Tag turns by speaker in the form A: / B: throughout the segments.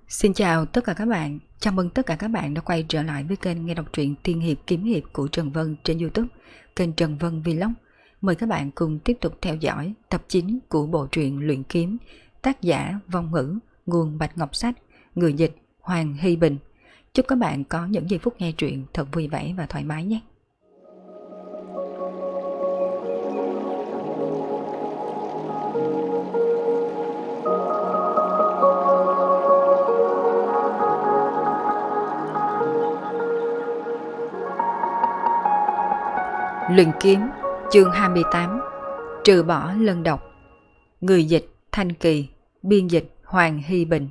A: Xin chào tất cả các bạn, chào mừng tất cả các bạn đã quay trở lại với kênh nghe đọc truyện tiên hiệp kiếm hiệp của Trần Vân trên YouTube, kênh Trần Vân Vlog. Mời các bạn cùng tiếp tục theo dõi tập 9 của bộ truyện Luyện Kiếm, tác giả Vong Ngữ, nguồn Bạch Ngọc Sách, người dịch Hoàng Hy Bình. Chúc các bạn có những giây phút nghe truyện thật vui vẻ và thoải mái nhé. Luyện Kiếm, chương 28, trừ bỏ lân độc. Người dịch Thanh Kỳ, biên dịch Hoàng Hy Bình.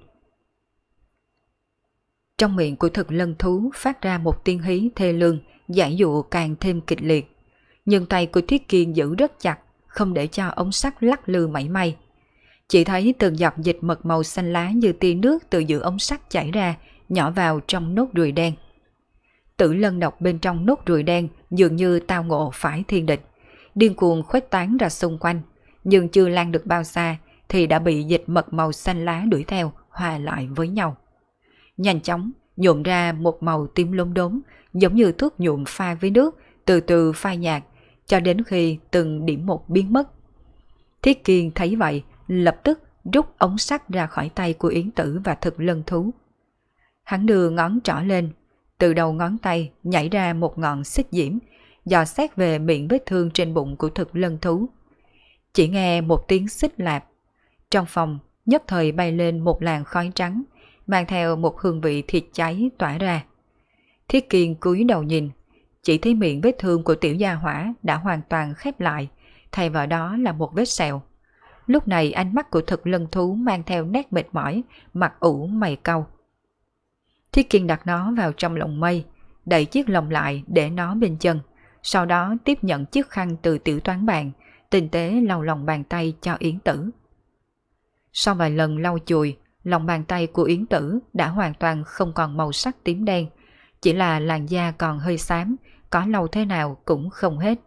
A: Trong miệng của thực lân thú phát ra một tiếng hí thê lương, giãy dụ càng thêm kịch liệt. Nhưng tay của Thiết Kiên giữ rất chặt, không để cho ống sắt lắc lư mảy may. Chỉ thấy từng giọt dịch mật màu xanh lá như tia nước từ giữa ống sắt chảy ra, nhỏ vào trong nốt ruồi đen. Tử lân độc bên trong nốt ruồi đen dường như tao ngộ phải thiên địch, điên cuồng khuếch tán ra xung quanh, nhưng chưa lan được bao xa thì đã bị dịch mật màu xanh lá đuổi theo, hòa lại với nhau. Nhanh chóng nhuộm ra một màu tím lốm đốm, giống như thuốc nhuộm pha với nước, từ từ phai nhạt, cho đến khi từng điểm một biến mất. Thiết Kiên thấy vậy, lập tức rút ống sắt ra khỏi tay của Yến Tử và thực lân thú. Hắn đưa ngón trỏ lên, từ đầu ngón tay nhảy ra một ngọn xích diễm, dò xét về miệng vết thương trên bụng của thực lân thú. Chỉ nghe một tiếng xích lạp, trong phòng nhất thời bay lên một làn khói trắng, mang theo một hương vị thịt cháy tỏa ra. Thiết Kiên cúi đầu nhìn, chỉ thấy miệng vết thương của tiểu gia hỏa đã hoàn toàn khép lại, thay vào đó là một vết sẹo. Lúc này ánh mắt của thực lân thú mang theo nét mệt mỏi, mặt ủ mày cau. Thiết Kiên đặt nó vào trong lồng mây, đẩy chiếc lồng lại để nó bên chân, sau đó tiếp nhận chiếc khăn từ tiểu toán bàn, tinh tế lau lòng bàn tay cho Yến Tử. Sau vài lần lau chùi, lòng bàn tay của Yến Tử đã hoàn toàn không còn màu sắc tím đen, chỉ là làn da còn hơi xám, có lau thế nào cũng không hết.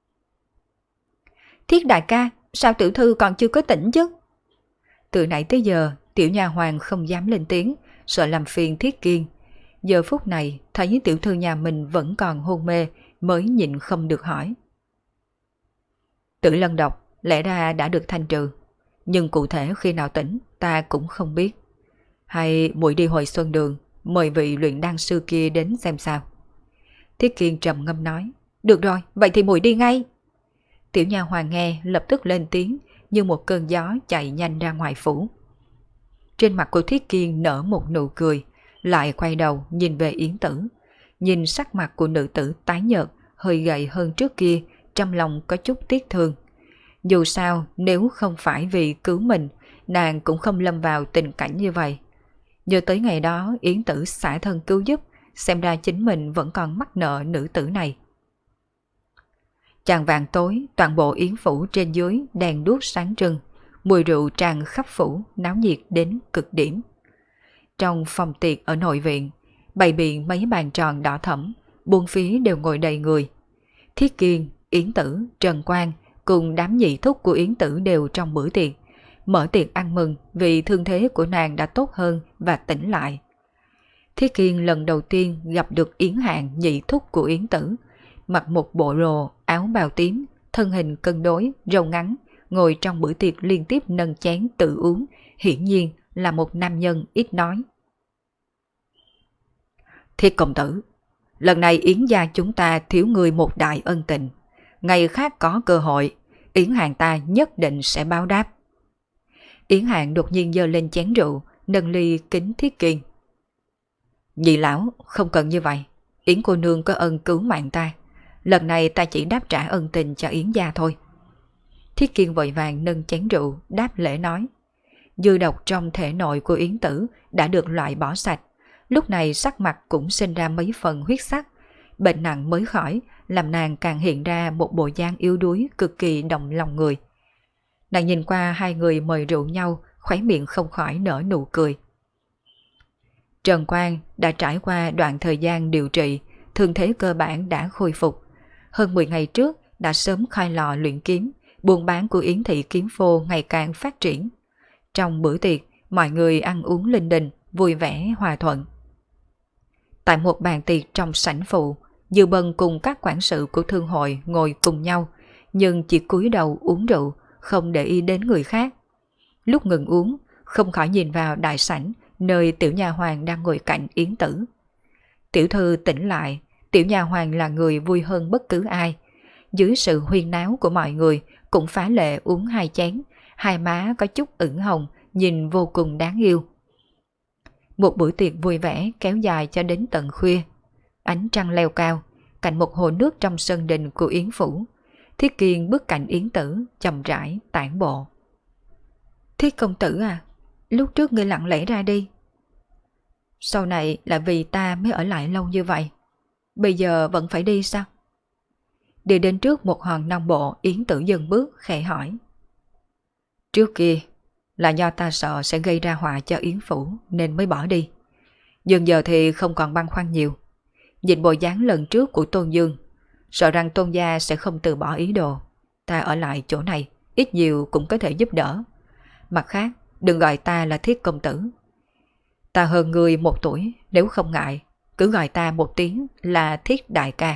A: Thiết đại ca, sao tiểu thư còn chưa có tỉnh chứ? Từ nãy tới giờ, tiểu nha hoàng không dám lên tiếng, sợ làm phiền Thiết Kiên. Giờ phút này thấy tiểu thư nhà mình vẫn còn hôn mê, mới nhịn không được hỏi. Tử lân độc lẽ ra đã được thanh trừ, nhưng cụ thể khi nào tỉnh ta cũng không biết. Hay muội đi hồi xuân đường, mời vị luyện đan sư kia đến xem sao. Thiết Kiên trầm ngâm nói. Được rồi, vậy thì muội đi ngay. Tiểu nha hoàng nghe lập tức lên tiếng, như một cơn gió chạy nhanh ra ngoài phủ. Trên mặt của Thiết Kiên nở một nụ cười, lại quay đầu nhìn về Yến Tử. Nhìn sắc mặt của nữ tử tái nhợt, hơi gầy hơn trước kia, trong lòng có chút tiếc thương. Dù sao, nếu không phải vì cứu mình, nàng cũng không lâm vào tình cảnh như vậy. Nhớ tới ngày đó Yến Tử xả thân cứu giúp, xem ra chính mình vẫn còn mắc nợ nữ tử này. Chạng vàng tối, toàn bộ Yến phủ trên dưới đèn đuốc sáng trưng, mùi rượu tràn khắp phủ, náo nhiệt đến cực điểm. Trong phòng tiệc ở nội viện, bày biện mấy bàn tròn đỏ thẫm, buôn phía đều ngồi đầy người. Thiết Kiên, Yến Tử, Trần Quang cùng đám nhị thúc của Yến Tử đều trong bữa tiệc, mở tiệc ăn mừng vì thương thế của nàng đã tốt hơn và tỉnh lại. Thiết Kiên lần đầu tiên gặp được Yến Hạn, nhị thúc của Yến Tử, mặc một bộ đồ áo bào tím, thân hình cân đối, râu ngắn, ngồi trong bữa tiệc liên tiếp nâng chén tự uống, hiển nhiên là một nam nhân ít nói. Thiết công tử, lần này Yến gia chúng ta thiếu người một đại ân tình. Ngày khác có cơ hội, Yến Hàng ta nhất định sẽ báo đáp. Yến Hàng đột nhiên giơ lên chén rượu, nâng ly kính Thiết Kiên. Nhị lão, không cần như vậy. Yến cô nương có ân cứu mạng ta. Lần này ta chỉ đáp trả ân tình cho Yến gia thôi. Thiết Kiên vội vàng nâng chén rượu, đáp lễ nói. Dư độc trong thể nội của Yến Tử đã được loại bỏ sạch. Lúc này sắc mặt cũng sinh ra mấy phần huyết sắc. Bệnh nặng mới khỏi, làm nàng càng hiện ra một bộ dáng yếu đuối cực kỳ động lòng người. Nàng nhìn qua hai người mời rượu nhau, khóe miệng không khỏi nở nụ cười. Trần Quang đã trải qua đoạn thời gian điều trị, thương thế cơ bản đã khôi phục. Hơn 10 ngày trước đã sớm khai lò luyện kiếm, buôn bán của Yến thị kiếm phô ngày càng phát triển. Trong bữa tiệc, mọi người ăn uống linh đình, vui vẻ hòa thuận. Tại một bàn tiệc trong sảnh phụ, Dư Bân cùng các quản sự của thương hội ngồi cùng nhau, nhưng chỉ cúi đầu uống rượu, không để ý đến người khác. Lúc ngừng uống, không khỏi nhìn vào đại sảnh nơi tiểu nha hoàn đang ngồi cạnh Yến Tử. Tiểu thư tỉnh lại, tiểu nha hoàn là người vui hơn bất cứ ai. Dưới sự huyên náo của mọi người cũng phá lệ uống 2 chén, hai má có chút ửng hồng, nhìn vô cùng đáng yêu. Một bữa tiệc vui vẻ kéo dài cho đến tận khuya. Ánh trăng leo cao, cạnh một hồ nước trong sân đình của Yến Phủ. Thiết Kiên bước cạnh Yến Tử, chậm rãi tản bộ. Thiết công tử à, lúc trước ngươi lặng lẽ ra đi. Sau này là vì ta mới ở lại lâu như vậy. Bây giờ vẫn phải đi sao? Đi đến trước một hòn non bộ, Yến Tử dừng bước khẽ hỏi. Trước kia là do ta sợ sẽ gây ra họa cho Yến Phủ nên mới bỏ đi. Nhưng giờ thì không còn băn khoăn nhiều. Nhìn bộ dáng lần trước của Tôn Dương, sợ rằng Tôn gia sẽ không từ bỏ ý đồ. Ta ở lại chỗ này, ít nhiều cũng có thể giúp đỡ. Mặt khác, đừng gọi ta là Thiết công tử. Ta hơn người 1 tuổi, nếu không ngại, cứ gọi ta một tiếng là Thiết đại ca.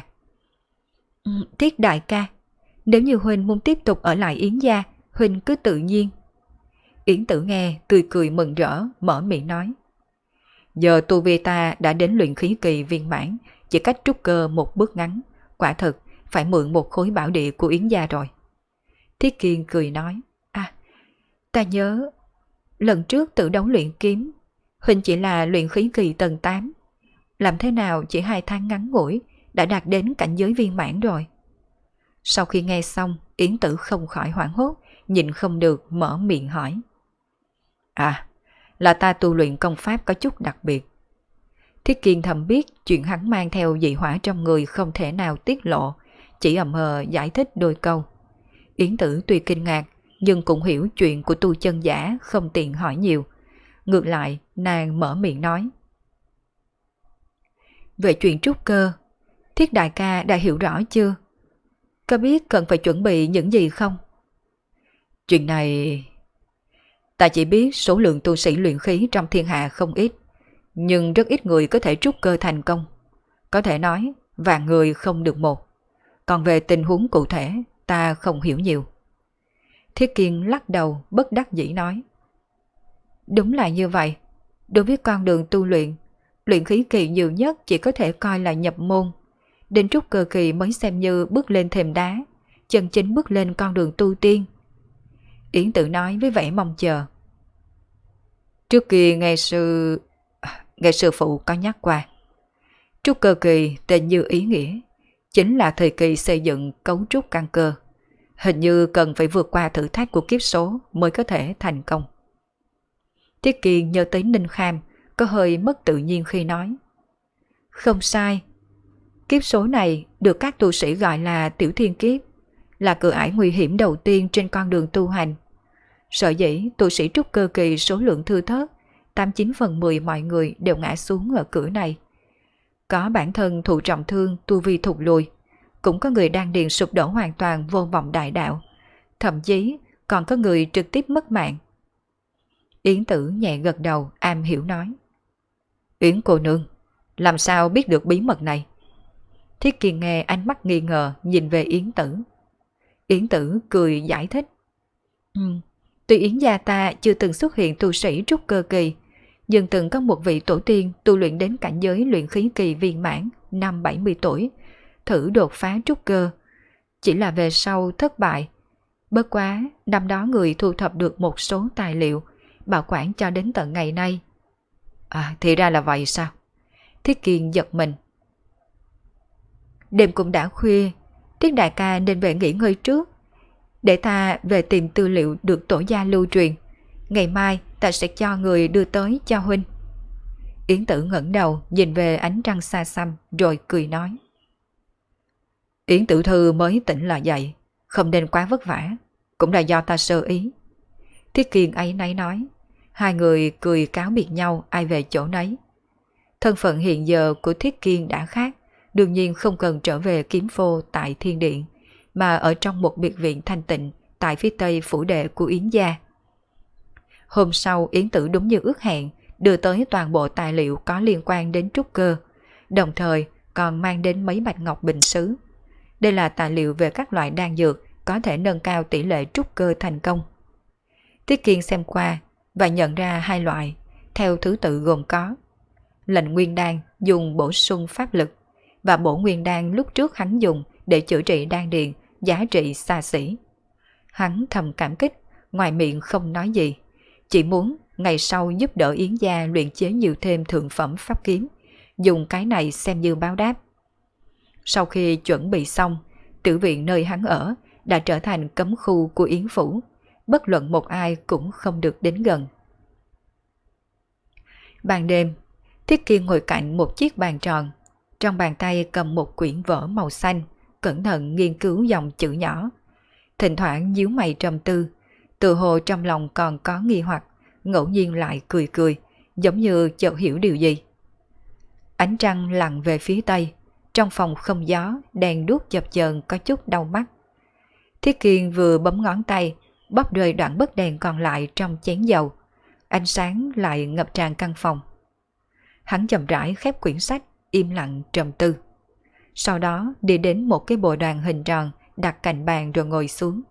A: Thiết đại ca, nếu như Huynh muốn tiếp tục ở lại Yến gia, Huynh cứ tự nhiên. Yến Tử nghe cười cười mừng rỡ, mở miệng nói. Giờ tu vi ta đã đến luyện khí kỳ viên mãn, chỉ cách trúc cơ một bước ngắn, quả thực phải mượn một khối bảo địa của Yến gia rồi. Thiết Kiên cười nói. À, ta nhớ lần trước tự đấu luyện kiếm, Huynh chỉ là luyện khí kỳ tầng 8. Làm thế nào chỉ 2 tháng ngắn ngủi đã đạt đến cảnh giới viên mãn rồi. Sau khi nghe xong, Yến Tử không khỏi hoảng hốt, nhịn không được mở miệng hỏi. À, là ta tu luyện công pháp có chút đặc biệt. Thiết Kiên thầm biết chuyện hắn mang theo dị hỏa trong người không thể nào tiết lộ, chỉ ậm hờ giải thích đôi câu. Yến Tử tuy kinh ngạc, nhưng cũng hiểu chuyện của tu chân giả, không tiện hỏi nhiều. Ngược lại, nàng mở miệng nói. Về chuyện trúc cơ, Thiết đại ca đã hiểu rõ chưa? Có biết cần phải chuẩn bị những gì không? Chuyện này... Ta chỉ biết số lượng tu sĩ luyện khí trong thiên hạ không ít, nhưng rất ít người có thể trúc cơ thành công. Có thể nói, vạn người không được một. Còn về tình huống cụ thể, ta không hiểu nhiều. Thiết Kiên lắc đầu, bất đắc dĩ nói. Đúng là như vậy. Đối với con đường tu luyện, luyện khí kỳ nhiều nhất chỉ có thể coi là nhập môn. Đến trúc cơ kỳ mới xem như bước lên thềm đá, chân chính bước lên con đường tu tiên. Yến Tử nói với vẻ mong chờ. Trước kia nghe sư phụ có nhắc qua. Trúc cơ kỳ tên như ý nghĩa, chính là thời kỳ xây dựng cấu trúc căn cơ. Hình như cần phải vượt qua thử thách của kiếp số mới có thể thành công. Thiết Kiên nhớ tới Ninh Kham, có hơi mất tự nhiên khi nói. Không sai. Kiếp số này được các tu sĩ gọi là tiểu thiên kiếp, là cửa ải nguy hiểm đầu tiên trên con đường tu hành. Sở dĩ tu sĩ trúc cơ kỳ số lượng thưa thớt, 89/10 mọi người đều ngã xuống ở cửa này. Có bản thân thụ trọng thương, tu vi thụt lùi, cũng có người đang điền sụp đổ hoàn toàn vô vọng đại đạo, thậm chí còn có người trực tiếp mất mạng. Yến Tử nhẹ gật đầu, am hiểu nói. Yến cô nương, làm sao biết được bí mật này? Thiết Kiên nghe ánh mắt nghi ngờ nhìn về Yến Tử. Yến Tử cười giải thích. Tuy Yến gia ta chưa từng xuất hiện tu sĩ trúc cơ kỳ, nhưng từng có một vị tổ tiên tu luyện đến cảnh giới luyện khí kỳ viên mãn năm 70 tuổi, thử đột phá trúc cơ. Chỉ là về sau thất bại. Bất quá, năm đó người thu thập được một số tài liệu, bảo quản cho đến tận ngày nay. À, thì ra là vậy sao? Thiết Kiên giật mình. Đêm cũng đã khuya, Thiết đại ca nên về nghỉ ngơi trước. Để ta về tìm tư liệu được tổ gia lưu truyền. Ngày mai ta sẽ cho người đưa tới cho huynh. Yến Tử ngẩng đầu nhìn về ánh trăng xa xăm rồi cười nói. Yến tiểu thư mới tỉnh là dậy, không nên quá vất vả, cũng là do ta sơ ý. Thiết Kiên ấy nấy nói. Hai người cười cáo biệt nhau ai về chỗ nấy. Thân phận hiện giờ của Thiết Kiên đã khác, đương nhiên không cần trở về kiếm phô tại thiên điện, mà ở trong một biệt viện thanh tịnh tại phía tây phủ đệ của Yến gia. Hôm sau Yến Tử đúng như ước hẹn, đưa tới toàn bộ tài liệu có liên quan đến trúc cơ, đồng thời còn mang đến mấy bạch ngọc bình sứ. Đây là tài liệu về các loại đan dược có thể nâng cao tỷ lệ trúc cơ thành công. Tiết Kiên xem qua và nhận ra hai loại, theo thứ tự gồm có lệnh nguyên đan dùng bổ sung pháp lực và bổ nguyên đan lúc trước hắn dùng để chữa trị đan điền, giá trị xa xỉ. Hắn thầm cảm kích, ngoài miệng không nói gì, chỉ muốn ngày sau giúp đỡ Yến gia luyện chế nhiều thêm thượng phẩm pháp kiếm, dùng cái này xem như báo đáp. Sau khi chuẩn bị xong, tử viện nơi hắn ở đã trở thành cấm khu của Yến phủ, bất luận một ai cũng không được đến gần. Ban đêm, Tiết Kiên ngồi cạnh một chiếc bàn tròn, trong bàn tay cầm một quyển vở màu xanh, cẩn thận nghiên cứu dòng chữ nhỏ. Thỉnh thoảng nhíu mày trầm tư, tự hồ trong lòng còn có nghi hoặc, ngẫu nhiên lại cười cười, giống như chợt hiểu điều gì. Ánh trăng lặn về phía tây, trong phòng không gió, đèn đuốc chập chờn có chút đau mắt. Thiết Kiên vừa bấm ngón tay, bóp rơi đoạn bấc đèn còn lại trong chén dầu. Ánh sáng lại ngập tràn căn phòng. Hắn chậm rãi khép quyển sách, im lặng trầm tư. Sau đó đi đến một cái bồ đoàn hình tròn đặt cạnh bàn rồi ngồi xuống.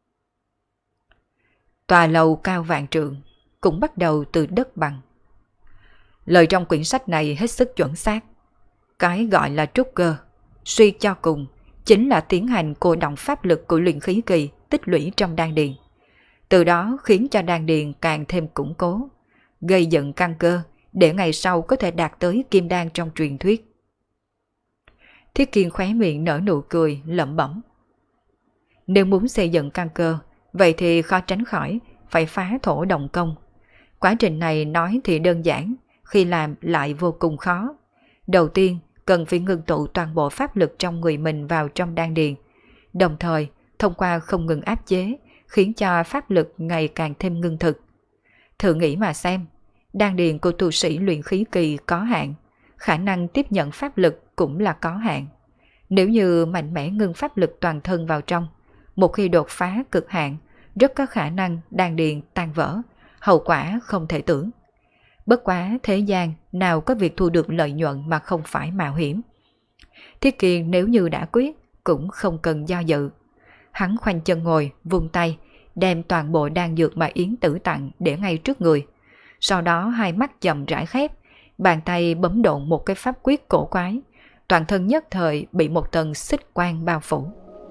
A: Tòa lầu cao vạn trượng, cũng bắt đầu từ đất bằng. Lời trong quyển sách này hết sức chuẩn xác. Cái gọi là trúc cơ, suy cho cùng, chính là tiến hành cô động pháp lực của luyện khí kỳ tích lũy trong đan điền. Từ đó khiến cho đan điền càng thêm củng cố, gây dựng căn cơ để ngày sau có thể đạt tới kim đan trong truyền thuyết. Thiết Kiên khóe miệng nở nụ cười lẩm bẩm. Nếu muốn xây dựng căn cơ, vậy thì khó tránh khỏi phải phá thổ động công. Quá trình này nói thì đơn giản, khi làm lại vô cùng khó. Đầu tiên, cần phải ngưng tụ toàn bộ pháp lực trong người mình vào trong đan điền, đồng thời thông qua không ngừng áp chế, khiến cho pháp lực ngày càng thêm ngưng thực. Thử nghĩ mà xem, đan điền của tu sĩ luyện khí kỳ có hạn, khả năng tiếp nhận pháp lực cũng là có hạn. Nếu như mạnh mẽ ngưng pháp lực toàn thân vào trong, một khi đột phá cực hạn, rất có khả năng đan điền tan vỡ, hậu quả không thể tưởng. Bất quá thế gian nào có việc thu được lợi nhuận mà không phải mạo hiểm. Thiết Kiên nếu như đã quyết, cũng không cần do dự. Hắn khoanh chân ngồi, vung tay, đem toàn bộ đan dược mà Yến Tử tặng để ngay trước người. Sau đó hai mắt chậm rãi khép, bàn tay bấm độn một cái pháp quyết cổ quái, toàn thân nhất thời bị một tầng xích quang bao phủ.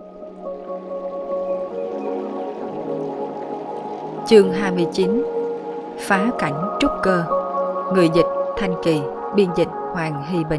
A: Chương 29. Phá cảnh trúc cơ. Người dịch Thanh Kỳ, biên dịch Hoàng Hy Bình.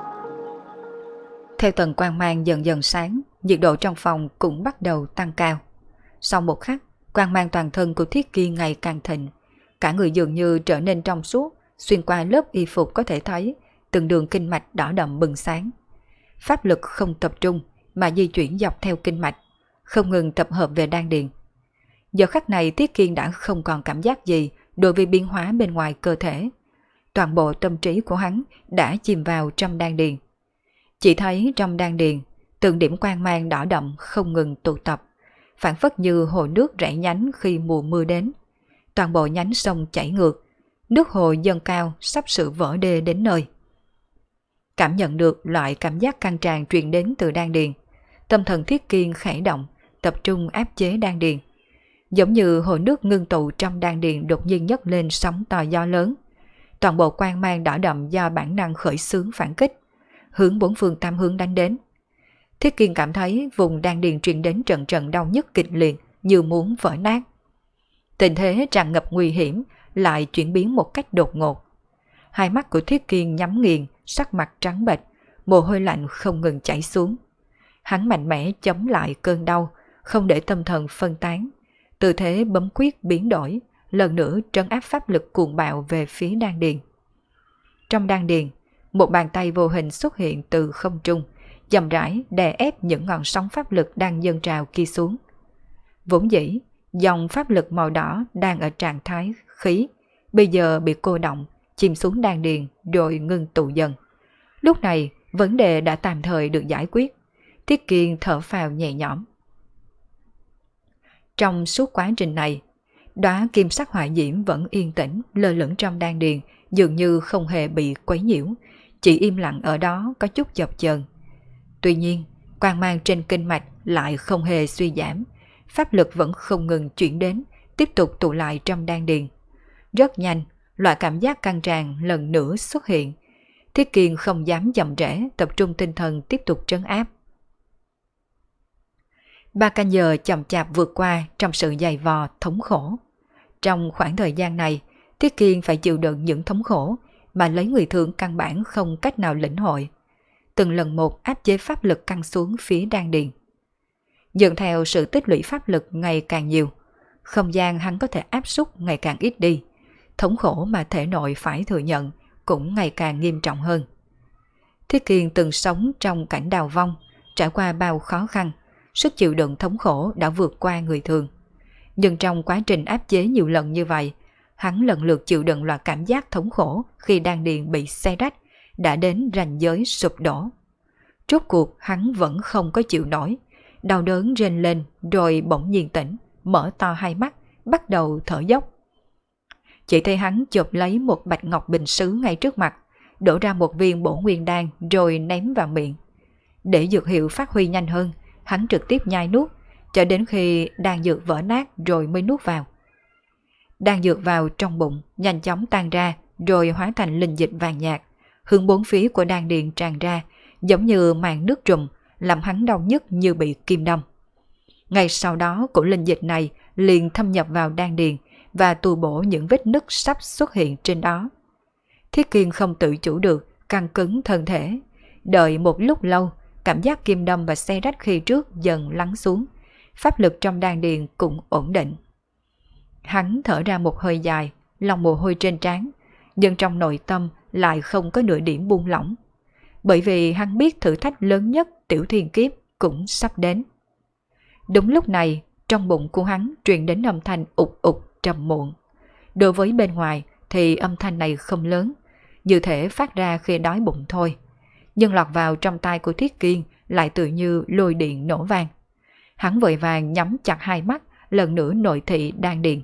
A: Theo tầng quang mang dần dần sáng, nhiệt độ trong phòng cũng bắt đầu tăng cao. Sau một khắc, quang mang toàn thân của Thiết Kiên ngày càng thịnh, cả người dường như trở nên trong suốt, xuyên qua lớp y phục có thể thấy từng đường kinh mạch đỏ đậm bừng sáng. Pháp lực không tập trung mà di chuyển dọc theo kinh mạch, không ngừng tập hợp về đan điền. Giờ khắc này Thiết Kiên đã không còn cảm giác gì đối với biến hóa bên ngoài cơ thể. Toàn bộ tâm trí của hắn đã chìm vào trong đan điền. Chỉ thấy trong đan điền, từng điểm quang mang đỏ đậm không ngừng tụ tập, phản phất như hồ nước rẽ nhánh khi mùa mưa đến. Toàn bộ nhánh sông chảy ngược, nước hồ dâng cao sắp sửa vỡ đê đến nơi. Cảm nhận được loại cảm giác căng tràn truyền đến từ đan điền, tâm thần Thiết Kiên khẽ động, tập trung áp chế đan điền. Giống như hồ nước ngưng tụ trong đan điền đột nhiên nhấc lên sóng to gió lớn. Toàn bộ quang mang đỏ đậm do bản năng khởi xướng phản kích, hướng bốn phương tám hướng đánh đến. Thiết Kiên cảm thấy vùng đan điền truyền đến trận trận đau nhức kịch liệt như muốn vỡ nát. Tình thế tràn ngập nguy hiểm lại chuyển biến một cách đột ngột. Hai mắt của Thiết Kiên nhắm nghiền, sắc mặt trắng bệch, mồ hôi lạnh không ngừng chảy xuống. Hắn mạnh mẽ chống lại cơn đau, không để tâm thần phân tán. Tư thế bấm quyết biến đổi, lần nữa trấn áp pháp lực cuồng bạo về phía đan điền. Trong đan điền, một bàn tay vô hình xuất hiện từ không trung, chậm rãi đè ép những ngọn sóng pháp lực đang dâng trào kia xuống. Vốn dĩ, dòng pháp lực màu đỏ đang ở trạng thái khí, bây giờ bị cô động, chìm xuống đan điền rồi ngưng tụ dần. Lúc này, vấn đề đã tạm thời được giải quyết. Thiết Kiên thở phào nhẹ nhõm. Trong suốt quá trình này, đóa kim sắc hỏa diễm vẫn yên tĩnh lơ lửng trong đan điền, dường như không hề bị quấy nhiễu, chỉ im lặng ở đó có chút chập chờn. Tuy nhiên, quang mang trên kinh mạch lại không hề suy giảm, pháp lực vẫn không ngừng chuyển đến, tiếp tục tụ lại trong đan điền. Rất nhanh, loại cảm giác căng tràn lần nữa xuất hiện. Thiết Kiên không dám chậm trễ, tập trung tinh thần tiếp tục trấn áp. 3 canh giờ chậm chạp vượt qua trong sự dày vò, thống khổ. Trong khoảng thời gian này, Thiết Kiên phải chịu đựng những thống khổ mà lấy người thường căn bản không cách nào lĩnh hội. Từng lần một áp chế pháp lực căng xuống phía đan điền. Dần theo sự tích lũy pháp lực ngày càng nhiều, không gian hắn có thể áp suất ngày càng ít đi. Thống khổ mà thể nội phải thừa nhận cũng ngày càng nghiêm trọng hơn. Thiết Kiên từng sống trong cảnh đào vong, trải qua bao khó khăn, sức chịu đựng thống khổ đã vượt qua người thường. Nhưng trong quá trình áp chế nhiều lần như vậy, hắn lần lượt chịu đựng loại cảm giác thống khổ khi đan điền bị xé rách, đã đến ranh giới sụp đổ. Rốt cuộc hắn vẫn không có chịu nổi, đau đớn rên lên rồi bỗng nhiên tỉnh, mở to hai mắt, bắt đầu thở dốc. Chỉ thấy hắn chộp lấy một bạch ngọc bình sứ ngay trước mặt, đổ ra một viên bổ nguyên đan rồi ném vào miệng. Để dược hiệu phát huy nhanh hơn, hắn trực tiếp nhai nuốt, cho đến khi đan dược vỡ nát rồi mới nuốt vào. Đan dược vào trong bụng, nhanh chóng tan ra rồi hóa thành linh dịch vàng nhạt, hướng bốn phía của đan điền tràn ra, giống như màn nước trùm, làm hắn đau nhức như bị kim đâm. Ngay sau đó, cổ linh dịch này liền thâm nhập vào đan điền và tu bổ những vết nứt sắp xuất hiện trên đó. Thiết Kiên không tự chủ được, căng cứng thân thể. Đợi một lúc lâu, cảm giác kim đâm và xé rách khi trước dần lắng xuống, pháp lực trong đan điền cũng ổn định. Hắn thở ra một hơi dài, lòng mồ hôi trên trán, nhưng trong nội tâm lại không có nửa điểm buông lỏng. Bởi vì hắn biết thử thách lớn nhất Tiểu Thiên Kiếp cũng sắp đến. Đúng lúc này, trong bụng của hắn truyền đến âm thanh ục ục trầm muộn. Đối với bên ngoài thì âm thanh này không lớn, như thể phát ra khi đói bụng thôi. Nhưng lọt vào trong tai của Thiết Kiên lại tự như lôi điện nổ vang. Hắn vội vàng nhắm chặt hai mắt, lần nữa nội thị đan điền.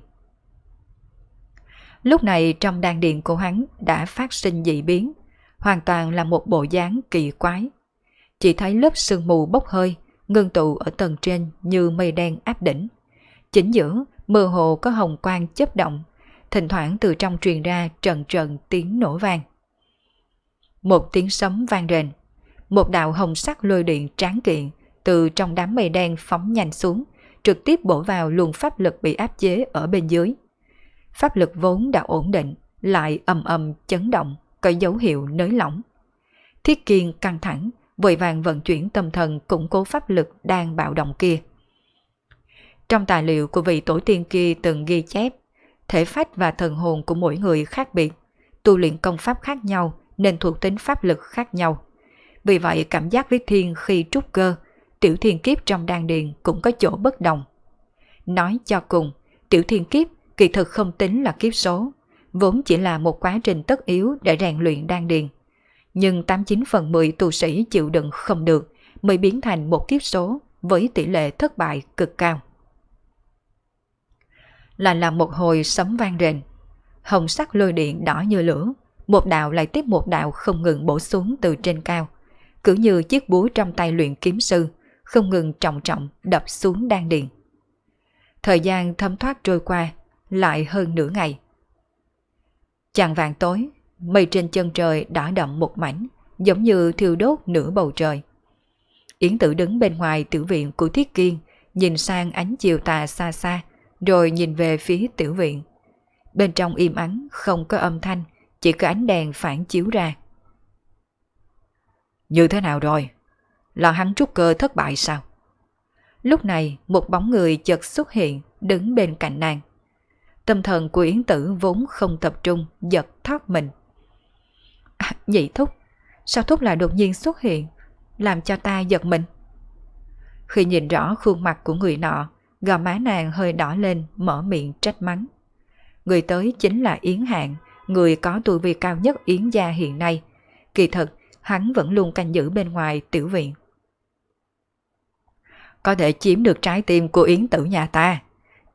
A: Lúc này trong đan điền của hắn đã phát sinh dị biến, hoàn toàn là một bộ dáng kỳ quái. Chỉ thấy lớp sương mù bốc hơi, ngưng tụ ở tầng trên như mây đen áp đỉnh. Chính giữa, mơ hồ có hồng quang chớp động, thỉnh thoảng từ trong truyền ra trận trận tiếng nổ vang. Một tiếng sấm vang rền, một đạo hồng sắc lôi điện tráng kiện từ trong đám mây đen phóng nhanh xuống, trực tiếp bổ vào luồng pháp lực bị áp chế ở bên dưới. Pháp lực vốn đã ổn định, lại ầm ầm chấn động, có dấu hiệu nới lỏng. Thiết Kiên căng thẳng, vội vàng vận chuyển tâm thần củng cố pháp lực đang bạo động kia. Trong tài liệu của vị tổ tiên kia từng ghi chép, thể phách và thần hồn của mỗi người khác biệt, tu luyện công pháp khác nhau nên thuộc tính pháp lực khác nhau. Vì vậy cảm giác với thiên khi trúc cơ, Tiểu Thiên Kiếp trong đan điền cũng có chỗ bất đồng. Nói cho cùng, Tiểu Thiên Kiếp kỳ thực không tính là kiếp số, vốn chỉ là một quá trình tất yếu để rèn luyện đan điền. Nhưng 89/10 tu sĩ chịu đựng không được mới biến thành một kiếp số với tỷ lệ thất bại cực cao. Là một hồi sấm vang rền, hồng sắc lôi điện đỏ như lửa, một đạo lại tiếp một đạo không ngừng bổ xuống từ trên cao, cứ như chiếc búa trong tay luyện kiếm sư, không ngừng trọng trọng đập xuống đan điền. Thời gian thấm thoát trôi qua, lại hơn nửa ngày. Chạng vạng tối, mây trên chân trời đỏ đậm một mảnh, giống như thiêu đốt nửa bầu trời. Yến Tử đứng bên ngoài tiểu viện của Thiết Kiên, nhìn sang ánh chiều tà xa xa, rồi nhìn về phía tiểu viện. Bên trong im ắng, không có âm thanh, chỉ có ánh đèn phản chiếu ra. Như thế nào rồi? Là hắn trúc cơ thất bại sao? Lúc này, một bóng người chợt xuất hiện, đứng bên cạnh nàng. Tâm thần của Yến Tử vốn không tập trung, giật thoát mình. Nhị thúc, sao thúc lại đột nhiên xuất hiện, làm cho ta giật mình? Khi nhìn rõ khuôn mặt của người nọ, gò má nàng hơi đỏ lên, mở miệng trách mắng. Người tới chính là Yến Hạn, người có tu vi cao nhất Yến gia hiện nay. Kỳ thực, hắn vẫn luôn canh giữ bên ngoài tiểu viện. Có thể chiếm được trái tim của Yến Tử nhà ta,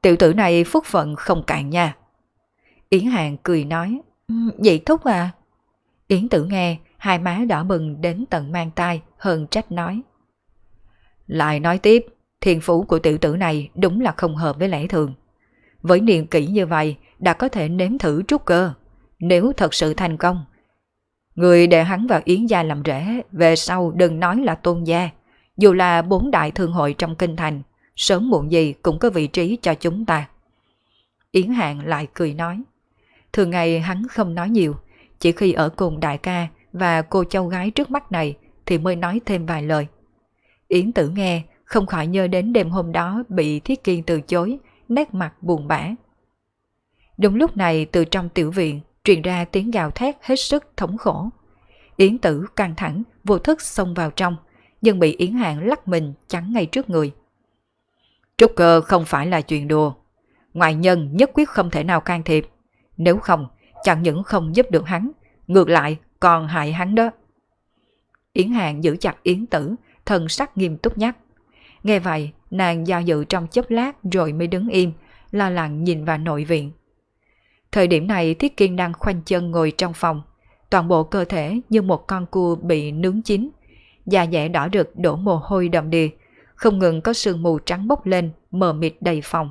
A: Tiểu tử này phúc phận không cạn nha. Yến Hàng cười nói, vậy thúc à? Yến Tử nghe, hai má đỏ bừng đến tận mang tai, hơn trách nói. Lại nói tiếp, thiên phú của tiểu tử này đúng là không hợp với lẽ thường. Với niên kỷ như vậy đã có thể nếm thử trúc cơ. Nếu thật sự thành công, người để hắn vào Yến gia làm rể, về sau đừng nói là tôn gia, dù là 4 đại thương hội trong kinh thành, sớm muộn gì cũng có vị trí cho chúng ta. Yến Hàng lại cười nói. Thường ngày hắn không nói nhiều, chỉ khi ở cùng đại ca và cô cháu gái trước mắt này thì mới nói thêm vài lời. Yến Tử nghe không khỏi nhớ đến đêm hôm đó bị Thiết Kiên từ chối, nét mặt buồn bã. Đúng lúc này từ trong tiểu viện truyền ra tiếng gào thét hết sức thống khổ. Yến Tử căng thẳng vô thức xông vào trong, nhưng bị Yến Hàng lắc mình chắn ngay trước người. Trúc cơ không phải là chuyện đùa, ngoại nhân nhất quyết không thể nào can thiệp, nếu không chẳng những không giúp được hắn, ngược lại còn hại hắn đó. Yến Hàng giữ chặt Yến Tử, thần sắc nghiêm túc nhắc. Nghe vậy, nàng do dự trong chốc lát rồi mới đứng im, lo lắng nhìn vào nội viện. Thời điểm này Thiết Kiên đang khoanh chân ngồi trong phòng, toàn bộ cơ thể như một con cua bị nướng chín, da dẻ đỏ rực đổ mồ hôi đầm đìa, không ngừng có sương mù trắng bốc lên, mờ mịt đầy phòng.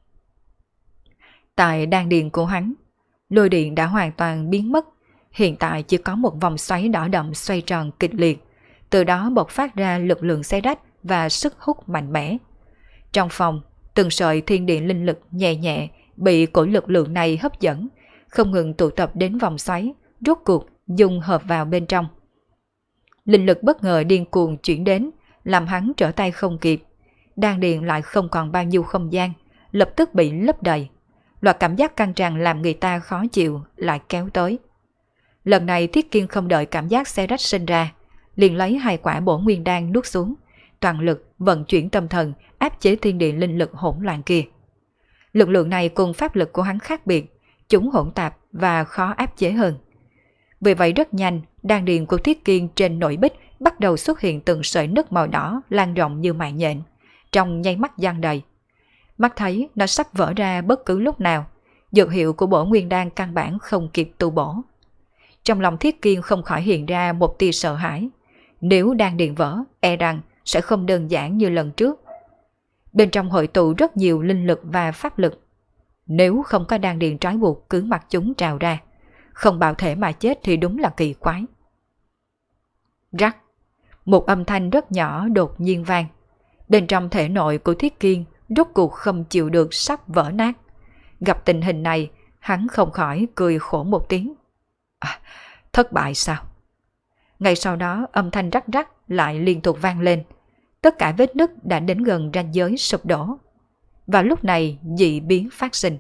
A: Tại đan điền của hắn, lôi điện đã hoàn toàn biến mất, hiện tại chỉ có một vòng xoáy đỏ đậm xoay tròn kịch liệt, từ đó bộc phát ra lực lượng xé rách và sức hút mạnh mẽ. Trong phòng, từng sợi thiên điện linh lực nhẹ nhẹ bị cổ lực lượng này hấp dẫn, không ngừng tụ tập đến vòng xoáy, rốt cuộc dung hợp vào bên trong. Linh lực bất ngờ điên cuồng chuyển đến, làm hắn trở tay không kịp. Đan điền lại không còn bao nhiêu không gian, lập tức bị lấp đầy. Loại cảm giác căng tràn làm người ta khó chịu lại kéo tới. Lần này Thiết Kiên không đợi cảm giác xé rách sinh ra, liền lấy 2 quả bổ nguyên đan nuốt xuống, toàn lực vận chuyển tâm thần áp chế thiên địa linh lực hỗn loạn kia. Lực lượng này cùng pháp lực của hắn khác biệt, chúng hỗn tạp và khó áp chế hơn. Vì vậy rất nhanh, đan điền của Thiết Kiên trên nội bích bắt đầu xuất hiện từng sợi nứt màu đỏ lan rộng như mạng nhện, trong nháy mắt giăng đầy. Mắt thấy nó sắp vỡ ra bất cứ lúc nào, dược hiệu của bổ nguyên đan căn bản không kịp tu bổ. Trong lòng Thiết Kiên không khỏi hiện ra một tia sợ hãi. Nếu đan điền vỡ, e rằng sẽ không đơn giản như lần trước. Bên trong hội tụ rất nhiều linh lực và pháp lực. Nếu không có đan điền trói buộc cứ mặc chúng trào ra, không bạo thể mà chết thì đúng là kỳ quái. Rắc, một âm thanh rất nhỏ đột nhiên vang. Bên trong thể nội của Thiết Kiên rốt cuộc không chịu được sắp vỡ nát. Gặp tình hình này, hắn không khỏi cười khổ một tiếng. Thất bại sao? Ngay sau đó âm thanh rắc rắc lại liên tục vang lên. Tất cả vết nứt đã đến gần ranh giới sụp đổ. Vào lúc này dị biến phát sinh.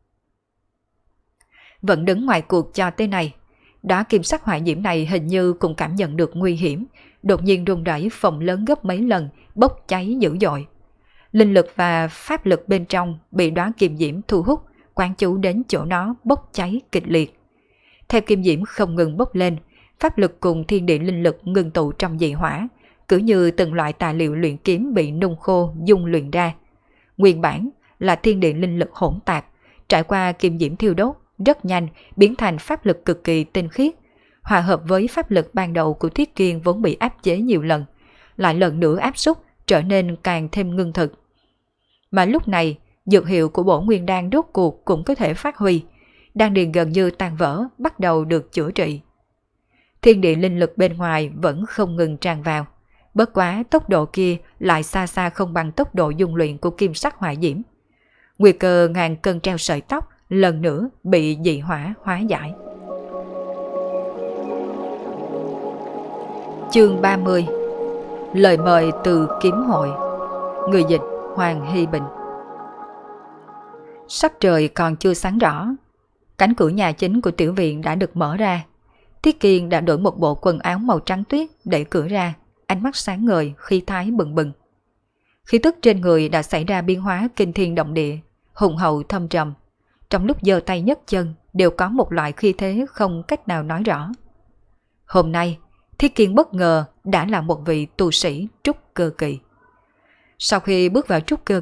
A: Vẫn đứng ngoài cuộc cho tới này, đóa kim sắc hỏa diễm này hình như cũng cảm nhận được nguy hiểm, đột nhiên rung rẩy phồng lớn gấp mấy lần, bốc cháy dữ dội. Linh lực và pháp lực bên trong bị đóa kim diễm thu hút, quán chú đến chỗ nó bốc cháy kịch liệt. Theo kim diễm không ngừng bốc lên, pháp lực cùng thiên địa linh lực ngừng tụ trong dị hỏa, cứ như từng loại tài liệu luyện kiếm bị nung khô dung luyện ra. Nguyên bản là thiên địa linh lực hỗn tạp, trải qua kim diễm thiêu đốt, rất nhanh biến thành pháp lực cực kỳ tinh khiết, hòa hợp với pháp lực ban đầu của Thiết Kiên vốn bị áp chế nhiều lần, lại lần nữa áp xúc trở nên càng thêm ngưng thực. Mà lúc này, dược hiệu của bổ nguyên đan rốt cuộc cũng có thể phát huy, đan điền gần như tan vỡ, bắt đầu được chữa trị. Thiên địa linh lực bên ngoài vẫn không ngừng tràn vào, bất quá tốc độ kia lại xa xa không bằng tốc độ dung luyện của kim sắc hỏa diễm. Nguy cơ ngàn cân treo sợi tóc lần nữa bị dị hỏa hóa giải. Chương 30. Lời mời từ kiếm hội. Người dịch Hoàng Hy Bình. Sắc trời còn chưa sáng rõ, cánh cửa nhà chính của tiểu viện đã được mở ra. Thiết Kiên đã đổi một bộ quần áo màu trắng tuyết đẩy cửa ra, ánh mắt sáng ngời, khí thái bừng bừng. Khí tức trên người đã xảy ra biến hóa kinh thiên động địa, hùng hậu thâm trầm. Trong lúc giơ tay nhấc chân đều có một loại khí thế không cách nào nói rõ. Hôm nay, Thiết Kiên bất ngờ đã là một vị tu sĩ trúc cơ kỳ. Sau khi bước vào trúc cơ kỳ,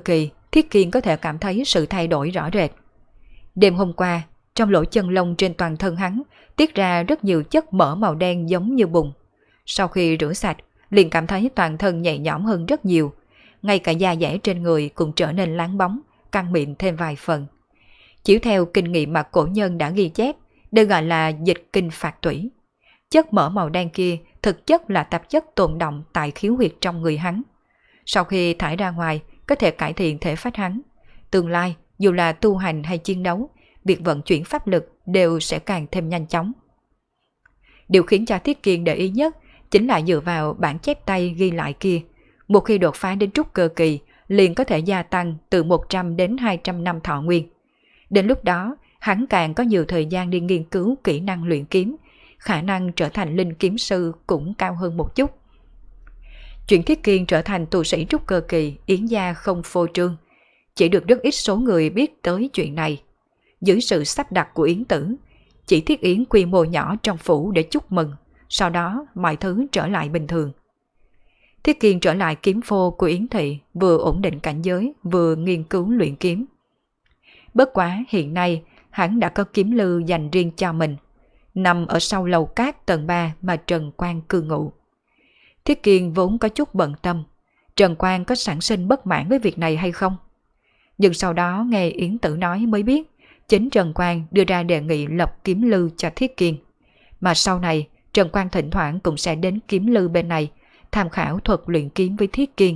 A: Thiết Kiên có thể cảm thấy sự thay đổi rõ rệt. Đêm hôm qua, trong lỗ chân lông trên toàn thân hắn tiết ra rất nhiều chất mỡ màu đen giống như bùn. Sau khi rửa sạch, liền cảm thấy toàn thân nhẹ nhõm hơn rất nhiều. Ngay cả da dẻ trên người cũng trở nên láng bóng, căng mịn thêm vài phần. Chiếu theo kinh nghiệm mà cổ nhân đã ghi chép, đây gọi là dịch kinh phạt tủy. Chất mỡ màu đen kia thực chất là tạp chất tồn đọng tại khiếu huyệt trong người hắn. Sau khi thải ra ngoài, có thể cải thiện thể phách hắn. Tương lai, dù là tu hành hay chiến đấu, việc vận chuyển pháp lực đều sẽ càng thêm nhanh chóng. Điều khiến cho Thiết Kiên để ý nhất chính là dựa vào bản chép tay ghi lại kia. Một khi đột phá đến trúc cơ kỳ, liền có thể gia tăng từ 100 đến 200 năm thọ nguyên. Đến lúc đó, hắn càng có nhiều thời gian đi nghiên cứu kỹ năng luyện kiếm, khả năng trở thành linh kiếm sư cũng cao hơn một chút. Chuyện Thiết Kiên trở thành tu sĩ trúc cơ kỳ, Yến gia không phô trương. Chỉ được rất ít số người biết tới chuyện này. Dưới sự sắp đặt của Yến Tử, chỉ thiết yến quy mô nhỏ trong phủ để chúc mừng, sau đó mọi thứ trở lại bình thường. Thiết Kiên trở lại kiếm phô của Yến Thị, vừa ổn định cảnh giới, vừa nghiên cứu luyện kiếm. Bất quá hiện nay, hắn đã có kiếm lư dành riêng cho mình, nằm ở sau lầu cát tầng 3 mà Trần Quang cư ngụ. Thiết Kiên vốn có chút bận tâm, Trần Quang có sản sinh bất mãn với việc này hay không? Nhưng sau đó nghe Yến Tử nói mới biết, chính Trần Quang đưa ra đề nghị lập kiếm lư cho Thiết Kiên. Mà sau này, Trần Quang thỉnh thoảng cũng sẽ đến kiếm lư bên này, tham khảo thuật luyện kiếm với Thiết Kiên.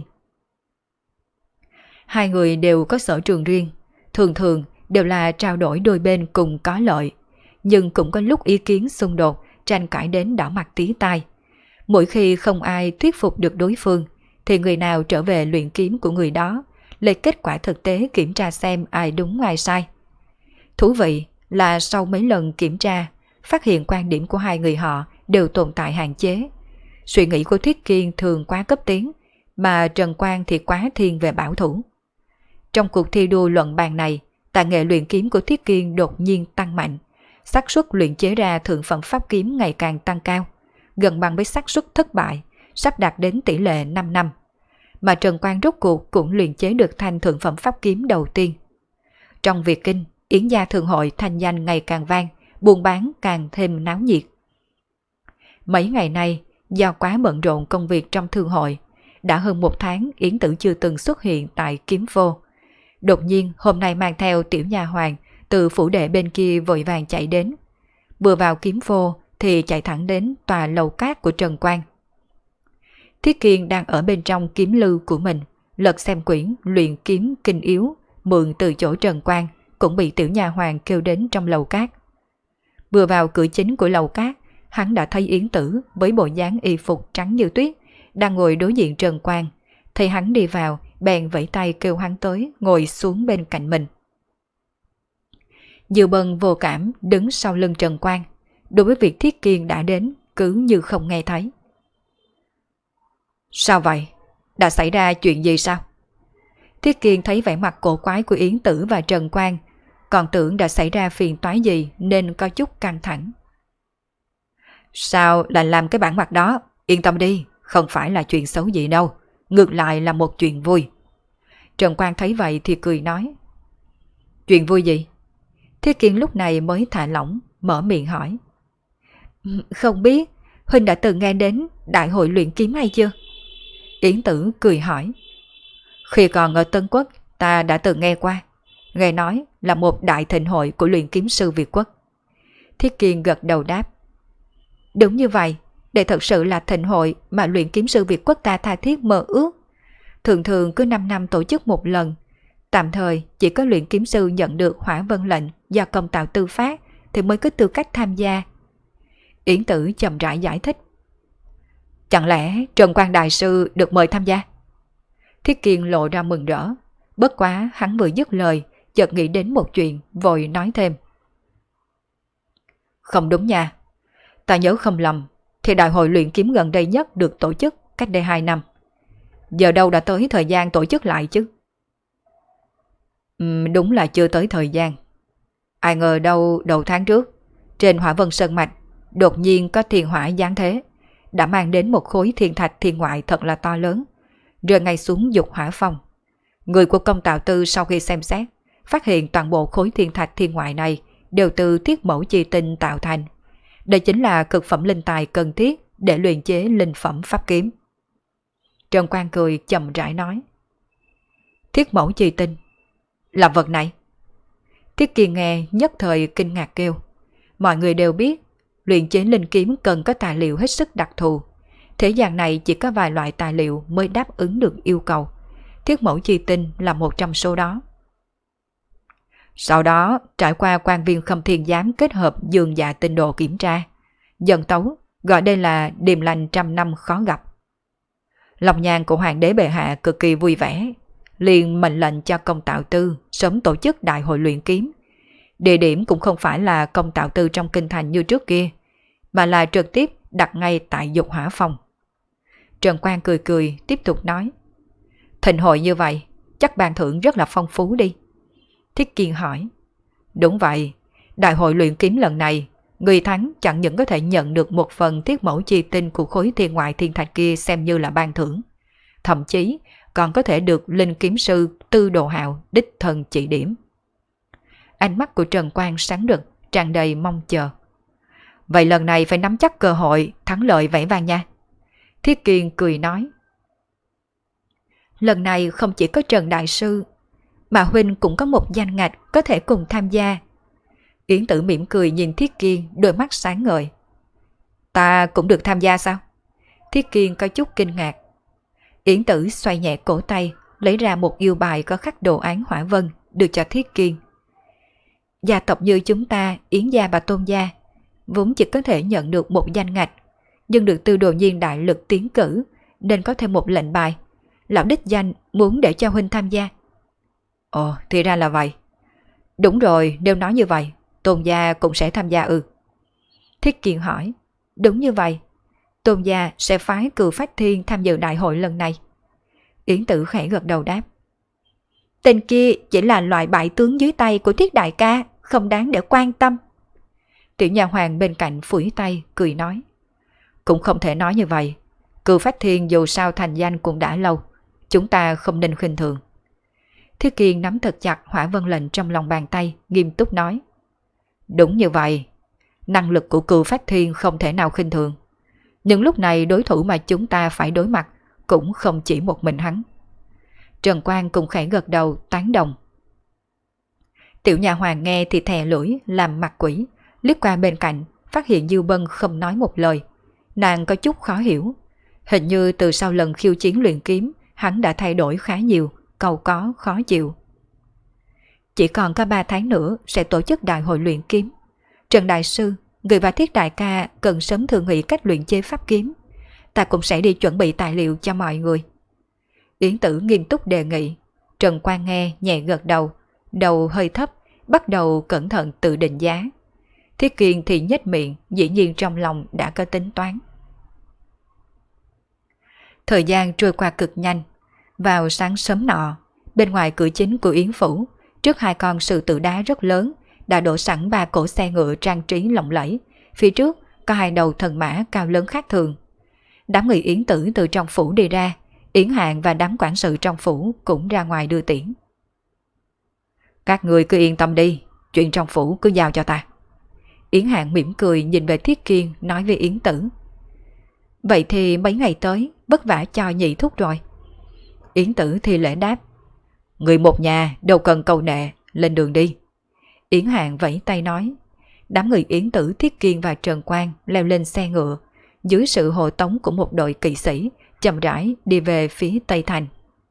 A: Hai người đều có sở trường riêng, thường thường đều là trao đổi đôi bên cùng có lợi, nhưng cũng có lúc ý kiến xung đột, tranh cãi đến đỏ mặt tía tai. Mỗi khi không ai thuyết phục được đối phương, thì người nào trở về luyện kiếm của người đó, lấy kết quả thực tế kiểm tra xem ai đúng ai sai. Thú vị là sau mấy lần kiểm tra, phát hiện quan điểm của hai người họ đều tồn tại hạn chế. Suy nghĩ của Thiết Kiên thường quá cấp tiến, mà Trần Quang thì quá thiên về bảo thủ. Trong cuộc thi đua luận bàn này, tài nghệ luyện kiếm của Thiết Kiên đột nhiên tăng mạnh, xác suất luyện chế ra thượng phẩm pháp kiếm ngày càng tăng cao, gần bằng với xác suất thất bại, sắp đạt đến tỷ lệ 5 năm. Mà Trần Quang rốt cuộc cũng luyện chế được thanh thượng phẩm pháp kiếm đầu tiên. Trong Việt Kinh, Yến gia thường hội thanh danh ngày càng vang, buôn bán càng thêm náo nhiệt. Mấy ngày nay, do quá bận rộn công việc trong thương hội, đã hơn một tháng Yến Tử chưa từng xuất hiện tại kiếm phô. Đột nhiên hôm nay mang theo tiểu nha hoàn từ phủ đệ bên kia vội vàng chạy đến. Vừa vào kiếm phô thì chạy thẳng đến tòa lầu cát của Trần Quang. Thiết Kiên đang ở bên trong kiếm lư của mình, lật xem quyển luyện kiếm kinh yếu mượn từ chỗ Trần Quang, cũng bị tiểu nha hoàn kêu đến trong lầu cát. Vừa vào cửa chính của lầu cát, hắn đã thấy Yến Tử với bộ dáng y phục trắng như tuyết đang ngồi đối diện Trần Quang. Thấy hắn đi vào, bèn vẫy tay kêu hắn tới ngồi xuống bên cạnh mình. Diệu Bân vô cảm đứng sau lưng Trần Quang, đối với việc Thiết Kiên đã đến cứ như không nghe thấy. Sao vậy? Đã xảy ra chuyện gì sao? Thiết Kiên thấy vẻ mặt cổ quái của Yến Tử và Trần Quang, còn tưởng đã xảy ra phiền toái gì nên có chút căng thẳng. Sao lại làm cái bản mặt đó? Yên tâm đi, không phải là chuyện xấu gì đâu, ngược lại là một chuyện vui. Trần Quang thấy vậy thì cười nói. Chuyện vui gì? Thiết Kiên lúc này mới thả lỏng, mở miệng hỏi. Không biết, Huynh đã từng nghe đến đại hội luyện kiếm hay chưa? Yến Tử cười hỏi. Khi còn ở Tân Quốc, ta đã từng nghe qua. Nghe nói là một đại thịnh hội của luyện kiếm sư Việt Quốc. Thiết Kiên gật đầu đáp. Đúng như vậy, để thật sự là thịnh hội mà luyện kiếm sư Việt Quốc ta tha thiết mơ ước. Thường thường cứ 5 năm tổ chức một lần. Tạm thời chỉ có luyện kiếm sư nhận được hỏa vân lệnh do công tạo tư phát thì mới có tư cách tham gia. Yến Tử chậm rãi giải thích. Chẳng lẽ Trần Quang Đại Sư được mời tham gia? Thiết Kiên lộ ra mừng rỡ. Bất quá hắn vừa dứt lời, chợt nghĩ đến một chuyện, vội nói thêm. Không đúng nha. Ta nhớ không lầm, thì đại hội luyện kiếm gần đây nhất được tổ chức cách đây 2 năm. Giờ đâu đã tới thời gian tổ chức lại chứ? Đúng là chưa tới thời gian. Ai ngờ đâu đầu tháng trước, trên Hỏa Vân Sơn Mạch, đột nhiên có thiên hỏa giáng thế, đã mang đến một khối thiên thạch thiên ngoại thật là to lớn, rơi ngay xuống dục hỏa phong. Người của Công Tạo Tư sau khi xem xét, phát hiện toàn bộ khối thiên thạch thiên ngoại này đều từ thiết mẫu chi tinh tạo thành. Đây chính là cực phẩm linh tài cần thiết để luyện chế linh phẩm pháp kiếm. Trần Quang cười chậm rãi nói. Thiết mẫu chi tinh là vật này. Thiết Kiên nghe nhất thời kinh ngạc kêu. Mọi người đều biết luyện chế linh kiếm cần có tài liệu hết sức đặc thù. Thế gian này chỉ có vài loại tài liệu mới đáp ứng được yêu cầu. Thiết mẫu chi tinh là một trong số đó. Sau đó trải qua quan viên Khâm Thiên Giám kết hợp dương dạ tinh đồ kiểm tra. Dân tấu gọi đây là điềm lành trăm năm khó gặp. Lòng nhàn của hoàng đế bệ hạ cực kỳ vui vẻ, liền mệnh lệnh cho Công Tạo Tư sớm tổ chức đại hội luyện kiếm. Địa điểm cũng không phải là Công Tạo Tư trong kinh thành như trước kia, mà là trực tiếp đặt ngay tại Dục Hỏa Phòng. Trần Quang cười cười tiếp tục nói. Thịnh hội như vậy, chắc ban thưởng rất là phong phú đi. Thiết Kiên hỏi. Đúng vậy, đại hội luyện kiếm lần này, người thắng chẳng những có thể nhận được một phần thiết mẫu chi tinh của khối thiên ngoại thiên thạch kia xem như là ban thưởng. Thậm chí còn có thể được linh kiếm sư Tư Đồ Hạo đích thân chỉ điểm. Ánh mắt của Trần Quang sáng rực, tràn đầy mong chờ. Vậy lần này phải nắm chắc cơ hội thắng lợi vẻ vang nha. Thiết Kiên cười nói. Lần này không chỉ có Trần Đại Sư, mà huynh cũng có một danh ngạch có thể cùng tham gia. Yến Tử mỉm cười nhìn Thiết Kiên, đôi mắt sáng ngời. Ta cũng được tham gia sao? Thiết Kiên có chút kinh ngạc. Yến Tử xoay nhẹ cổ tay, lấy ra một yêu bài có khắc đồ án hỏa vân, đưa cho Thiết Kiên. Gia tộc như chúng ta, Yến gia và Tôn gia, vốn chỉ có thể nhận được một danh ngạch, nhưng được Tư Đồ Nhiên đại lực tiến cử, nên có thêm một lệnh bài. Lão đích danh muốn để cho huynh tham gia. Ồ, thì ra là vậy. Đúng rồi, nếu nói như vậy, Tôn gia cũng sẽ tham gia ư? Thiết Kiên hỏi. Đúng như vậy. Tôn gia sẽ phái Cừu Phách Thiên tham dự đại hội lần này. Yến Tử khẽ gật đầu đáp. Tên kia chỉ là loại bại tướng dưới tay của Thiết đại ca, không đáng để quan tâm. Tiểu nha hoàng bên cạnh phủi tay, cười nói. Cũng không thể nói như vậy. Cừu Phách Thiên dù sao thành danh cũng đã lâu, chúng ta không nên khinh thường. Thiết Kiên nắm thật chặt hỏa vân lệnh trong lòng bàn tay, nghiêm túc nói. Đúng như vậy, năng lực của Cừu Phách Thiên không thể nào khinh thường. Nhưng lúc này đối thủ mà chúng ta phải đối mặt cũng không chỉ một mình hắn. Trần Quang cũng khẽ gật đầu tán đồng. Tiểu nhà hoàng nghe thì thè lưỡi làm mặt quỷ, liếc qua bên cạnh phát hiện Diêu Bân không nói một lời. Nàng có chút khó hiểu. Hình như từ sau lần khiêu chiến luyện kiếm, hắn đã thay đổi khá nhiều, cầu có khó chịu. Chỉ còn có 3 tháng nữa sẽ tổ chức đại hội luyện kiếm. Trần Đại Sư, người và Thiết đại ca cần sớm thương nghị cách luyện chế pháp kiếm. Ta cũng sẽ đi chuẩn bị tài liệu cho mọi người. Yến Tử nghiêm túc đề nghị. Trần Quang nghe nhẹ gật đầu, đầu hơi thấp, bắt đầu cẩn thận tự định giá. Thiết Kiên thì nhếch miệng, dĩ nhiên trong lòng đã có tính toán. Thời gian trôi qua cực nhanh. Vào sáng sớm nọ, bên ngoài cửa chính của Yến Phủ, trước 2 con sư tử đá rất lớn, đã đổ sẵn 3 cỗ xe ngựa trang trí lộng lẫy. Phía trước có 2 đầu thần mã cao lớn khác thường. Đám người Yến Tử từ trong phủ đi ra, Yến Hạng và đám quản sự trong phủ cũng ra ngoài đưa tiễn. Các người cứ yên tâm đi, chuyện trong phủ cứ giao cho ta. Yến Hạng mỉm cười nhìn về Thiết Kiên nói với Yến Tử. Vậy thì mấy ngày tới vất vả cho nhị thúc rồi. Yến Tử thì lễ đáp. Người một nhà đâu cần cầu nệ, lên đường đi. Yến Hạng vẫy tay nói. Đám người Yến Tử, Thiết Kiên và Trần Quang leo lên xe ngựa, dưới sự hộ tống của một đội kỵ sĩ, chậm rãi đi về phía Tây Thành.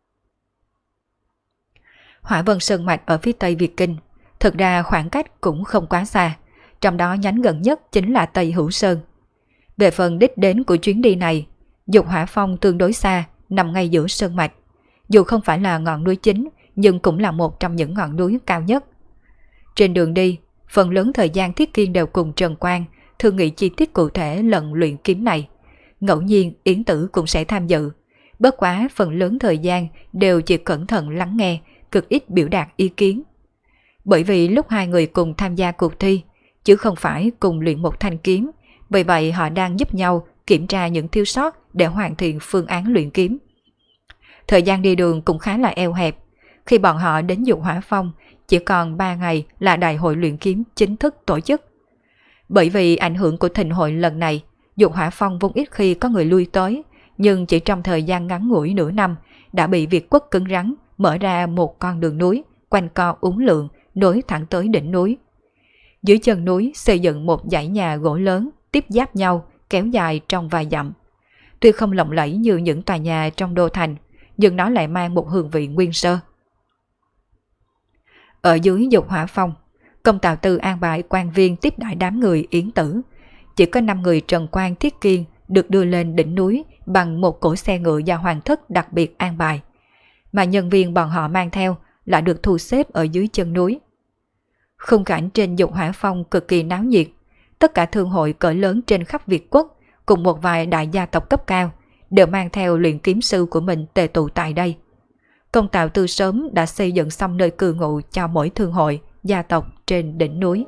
A: Hỏa Vân Sơn Mạch ở phía Tây Việt Kinh, thực ra khoảng cách cũng không quá xa, trong đó nhánh gần nhất chính là Tây Hữu Sơn. Về phần đích đến của chuyến đi này, Dục Hỏa Phong tương đối xa, nằm ngay giữa Sơn Mạch. Dù không phải là ngọn núi chính, nhưng cũng là một trong những ngọn núi cao nhất. Trên đường đi, phần lớn thời gian Thiết Kiên đều cùng Trần Quang thương nghị chi tiết cụ thể lần luyện kiếm này. Ngẫu nhiên Yến Tử cũng sẽ tham dự. Bất quá phần lớn thời gian đều chỉ cẩn thận lắng nghe, cực ít biểu đạt ý kiến. Bởi vì lúc 2 người cùng tham gia cuộc thi, chứ không phải cùng luyện một thanh kiếm, vì vậy họ đang giúp nhau kiểm tra những thiếu sót để hoàn thiện phương án luyện kiếm. Thời gian đi đường cũng khá là eo hẹp, Khi bọn họ đến Dục Hỏa Phong, chỉ còn 3 ngày là đại hội luyện kiếm chính thức tổ chức. Bởi vì ảnh hưởng của thịnh hội lần này, Dục Hỏa Phong vốn ít khi có người lui tới, nhưng chỉ trong thời gian ngắn ngủi nửa năm đã bị Việt Quốc cứng rắn mở ra một con đường núi quanh co uốn lượn nối thẳng tới đỉnh núi. Dưới chân núi xây dựng một dãy nhà gỗ lớn tiếp giáp nhau kéo dài trong vài dặm. Tuy không lộng lẫy như những tòa nhà trong đô thành, nhưng nó lại mang một hương vị nguyên sơ. Ở dưới Dục Hỏa Phong, Công Tào Tư an bài quan viên tiếp đãi đám người Yến Tử. Chỉ có 5 người Trần Quan Thiết Kiên được đưa lên đỉnh núi bằng một cỗ xe ngựa do hoàng thất đặc biệt an bài, mà nhân viên bọn họ mang theo lại được thu xếp ở dưới chân núi. Khung cảnh trên Dục Hỏa Phong cực kỳ náo nhiệt, tất cả thương hội cỡ lớn trên khắp Việt Quốc cùng một vài đại gia tộc cấp cao đều mang theo luyện kiếm sư của mình tề tụ tại đây. Công Tào Tư sớm đã xây dựng xong nơi cư ngụ cho mỗi thương hội, gia tộc trên đỉnh núi.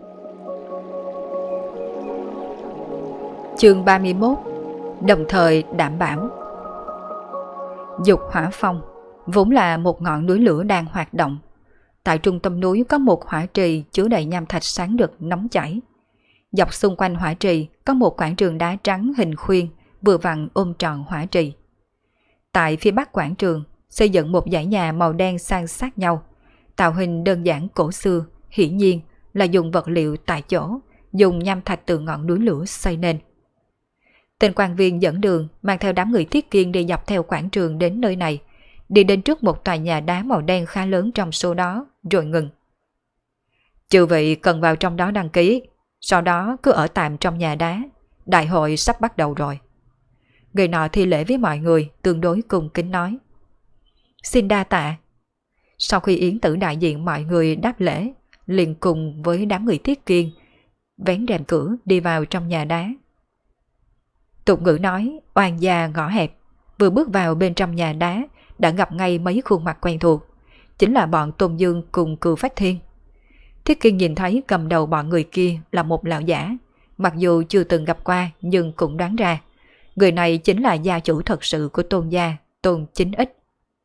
A: Chương 31. Đồng thời đảm bảo. Dục Hỏa Phong vốn là một ngọn núi lửa đang hoạt động. Tại trung tâm núi có một hỏa trì chứa đầy nham thạch sáng rực nóng chảy. Dọc xung quanh hỏa trì có một quảng trường đá trắng hình khuyên vừa vặn ôm tròn hỏa trì. Tại phía bắc quảng trường xây dựng một dãy nhà màu đen san sát nhau, tạo hình đơn giản cổ xưa, hiển nhiên là dùng vật liệu tại chỗ, dùng nham thạch từ ngọn núi lửa xây nên. Tên quan viên dẫn đường mang theo đám người Thiết Kiên đi dọc theo quảng trường đến nơi này, đi đến trước một tòa nhà đá màu đen khá lớn trong số đó, rồi ngừng. Chư vị cần vào trong đó đăng ký, sau đó cứ ở tạm trong nhà đá, đại hội sắp bắt đầu rồi. Người nọ thi lễ với mọi người tương đối cung kính nói. Xin đa tạ. Sau khi Yến Tử đại diện mọi người đáp lễ, liền cùng với đám người Thiết Kiên vén rèm cửa đi vào trong nhà đá. Tục ngữ nói oan gia ngõ hẹp, vừa bước vào bên trong nhà đá đã gặp ngay mấy khuôn mặt quen thuộc, chính là bọn Tôn Dương cùng Cừu Phách Thiên. Thiết Kiên nhìn thấy cầm đầu bọn người kia là một lão giả, mặc dù chưa từng gặp qua nhưng cũng đoán ra, người này chính là gia chủ thật sự của Tôn gia, Tôn Chính Ích.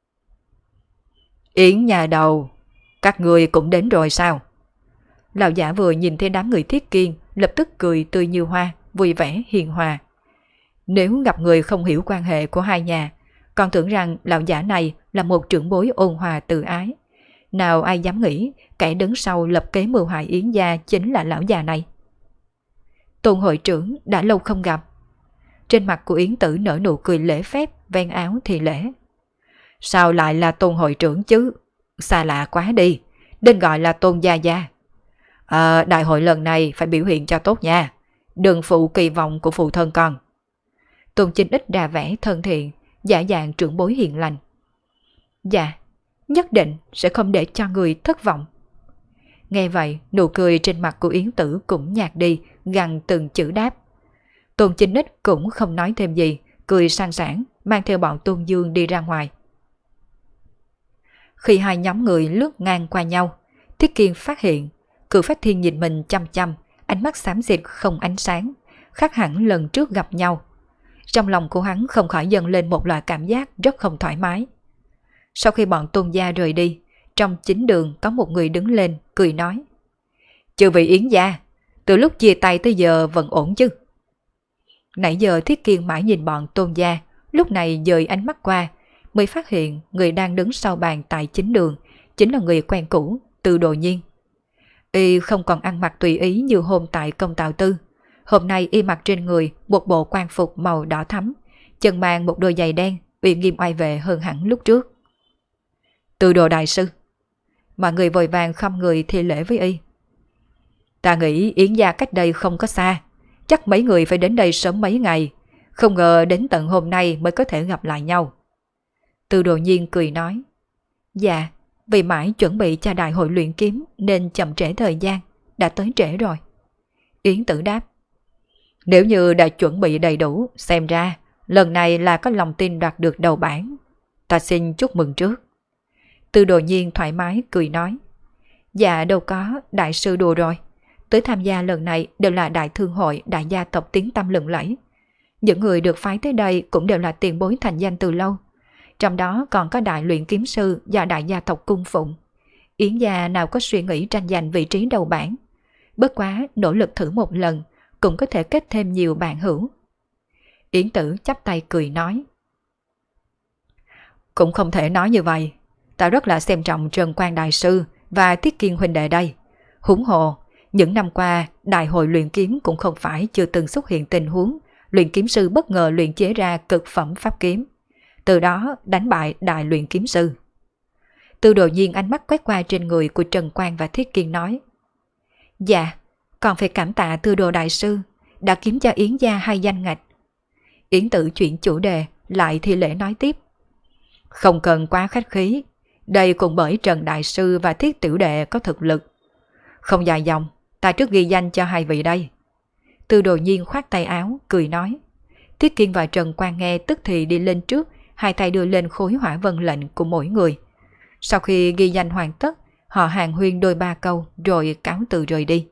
A: Yến nhà đầu, các người cũng đến rồi sao? Lão giả vừa nhìn thấy đám người Thiết Kiên lập tức cười tươi như hoa, vui vẻ hiền hòa. Nếu gặp người không hiểu quan hệ của hai nhà, còn tưởng rằng lão giả này là một trưởng bối ôn hòa từ ái. Nào ai dám nghĩ kẻ đứng sau lập kế mưu hại Yến gia chính là lão già này. Tôn hội trưởng đã lâu không gặp. Trên mặt của Yến Tử nở nụ cười lễ phép, ven áo thì lễ. Sao lại là Tôn hội trưởng chứ? Xa lạ quá đi, nên gọi là Tôn gia gia. Đại hội lần này phải biểu hiện cho tốt nha, đừng phụ kỳ vọng của phụ thân con. Tôn Chính Ích đà vẻ thân thiện, giả dạng trưởng bối hiền lành. Dạ, nhất định sẽ không để cho người thất vọng. Nghe vậy, nụ cười trên mặt của Yến Tử cũng nhạt đi, gằn từng chữ đáp. Tôn Chính Ích cũng không nói thêm gì, cười sang sảng, mang theo bọn Tôn Dương đi ra ngoài. Khi hai nhóm người lướt ngang qua nhau, Thiết Kiên phát hiện Cừu Phách Thiên nhìn mình chăm chăm, ánh mắt xám xịt không ánh sáng, khác hẳn lần trước gặp nhau. Trong lòng của hắn không khỏi dâng lên một loại cảm giác rất không thoải mái. Sau khi bọn Tôn gia rời đi, trong chính đường có một người đứng lên, cười nói. Chư vị Yến gia, từ lúc chia tay tới giờ vẫn ổn chứ? Nãy giờ Thiết Kiên mãi nhìn bọn Tôn gia, lúc này dời ánh mắt qua, mới phát hiện người đang đứng sau bàn tại chính đường chính là người quen cũ, Từ Đồ Nhiên. Y không còn ăn mặc tùy ý như hôm tại Công Tào Tư. Hôm nay y mặc trên người một bộ quan phục màu đỏ thắm, chân mang một đôi giày đen, uy nghiêm oai vệ hơn hẳn lúc trước. Từ Đồ đại sư. Mọi người vội vàng khom người thi lễ với y. Ta nghĩ Yến gia cách đây không có xa, chắc mấy người phải đến đây sớm mấy ngày, không ngờ đến tận hôm nay mới có thể gặp lại nhau. Từ Đồ Nhiên cười nói. Dạ, vì mãi chuẩn bị cho đại hội luyện kiếm nên chậm trễ thời gian, đã tới trễ rồi. Yến Tử đáp. Nếu như đã chuẩn bị đầy đủ, xem ra lần này là có lòng tin đoạt được đầu bảng. Ta xin chúc mừng trước. Từ Đồ Nhiên thoải mái cười nói. Dạ đâu có, đại sư đùa rồi. Tới tham gia lần này đều là đại thương hội, đại gia tộc tiếng tăm lừng lẫy. Những người được phái tới đây cũng đều là tiền bối thành danh từ lâu. trong đó còn có đại luyện kiếm sư do đại gia tộc cung phụng. Yến gia nào có suy nghĩ tranh giành vị trí đầu bảng. Bất quá nỗ lực thử một lần cũng có thể kết thêm nhiều bạn hữu. Yến Tử chắp tay cười nói. Cũng không thể nói như vậy. Ta rất là xem trọng Trần Quan Đại Sư và Thiết Kiên huynh đệ đây. Huống hồ, những năm qua đại hội luyện kiếm cũng không phải chưa từng xuất hiện tình huống luyện kiếm sư bất ngờ luyện chế ra cực phẩm pháp kiếm, từ đó đánh bại đại luyện kiếm sư. Tư Đồ Nhiên ánh mắt quét qua trên người của Trần Quan và Thiết Kiên nói. Dạ, còn phải cảm tạ Tư Đồ Đại Sư đã kiếm cho Yến gia 2 danh ngạch. Yến Tử chuyển chủ đề, lại thi lễ nói tiếp. Không cần quá khách khí, đây cũng bởi Trần Đại Sư và Thiết Tiểu Đệ có thực lực. Không dài dòng, ta trước ghi danh cho 2 vị đây. Tư Đồ Nhiên khoát tay áo, cười nói. Thiết Kiên và Trần Quan nghe tức thì đi lên trước, 2 tay đưa lên khối hỏa vân lệnh của mỗi người. Sau khi ghi danh hoàn tất, họ hàn huyên đôi 3 câu rồi cáo từ rời đi.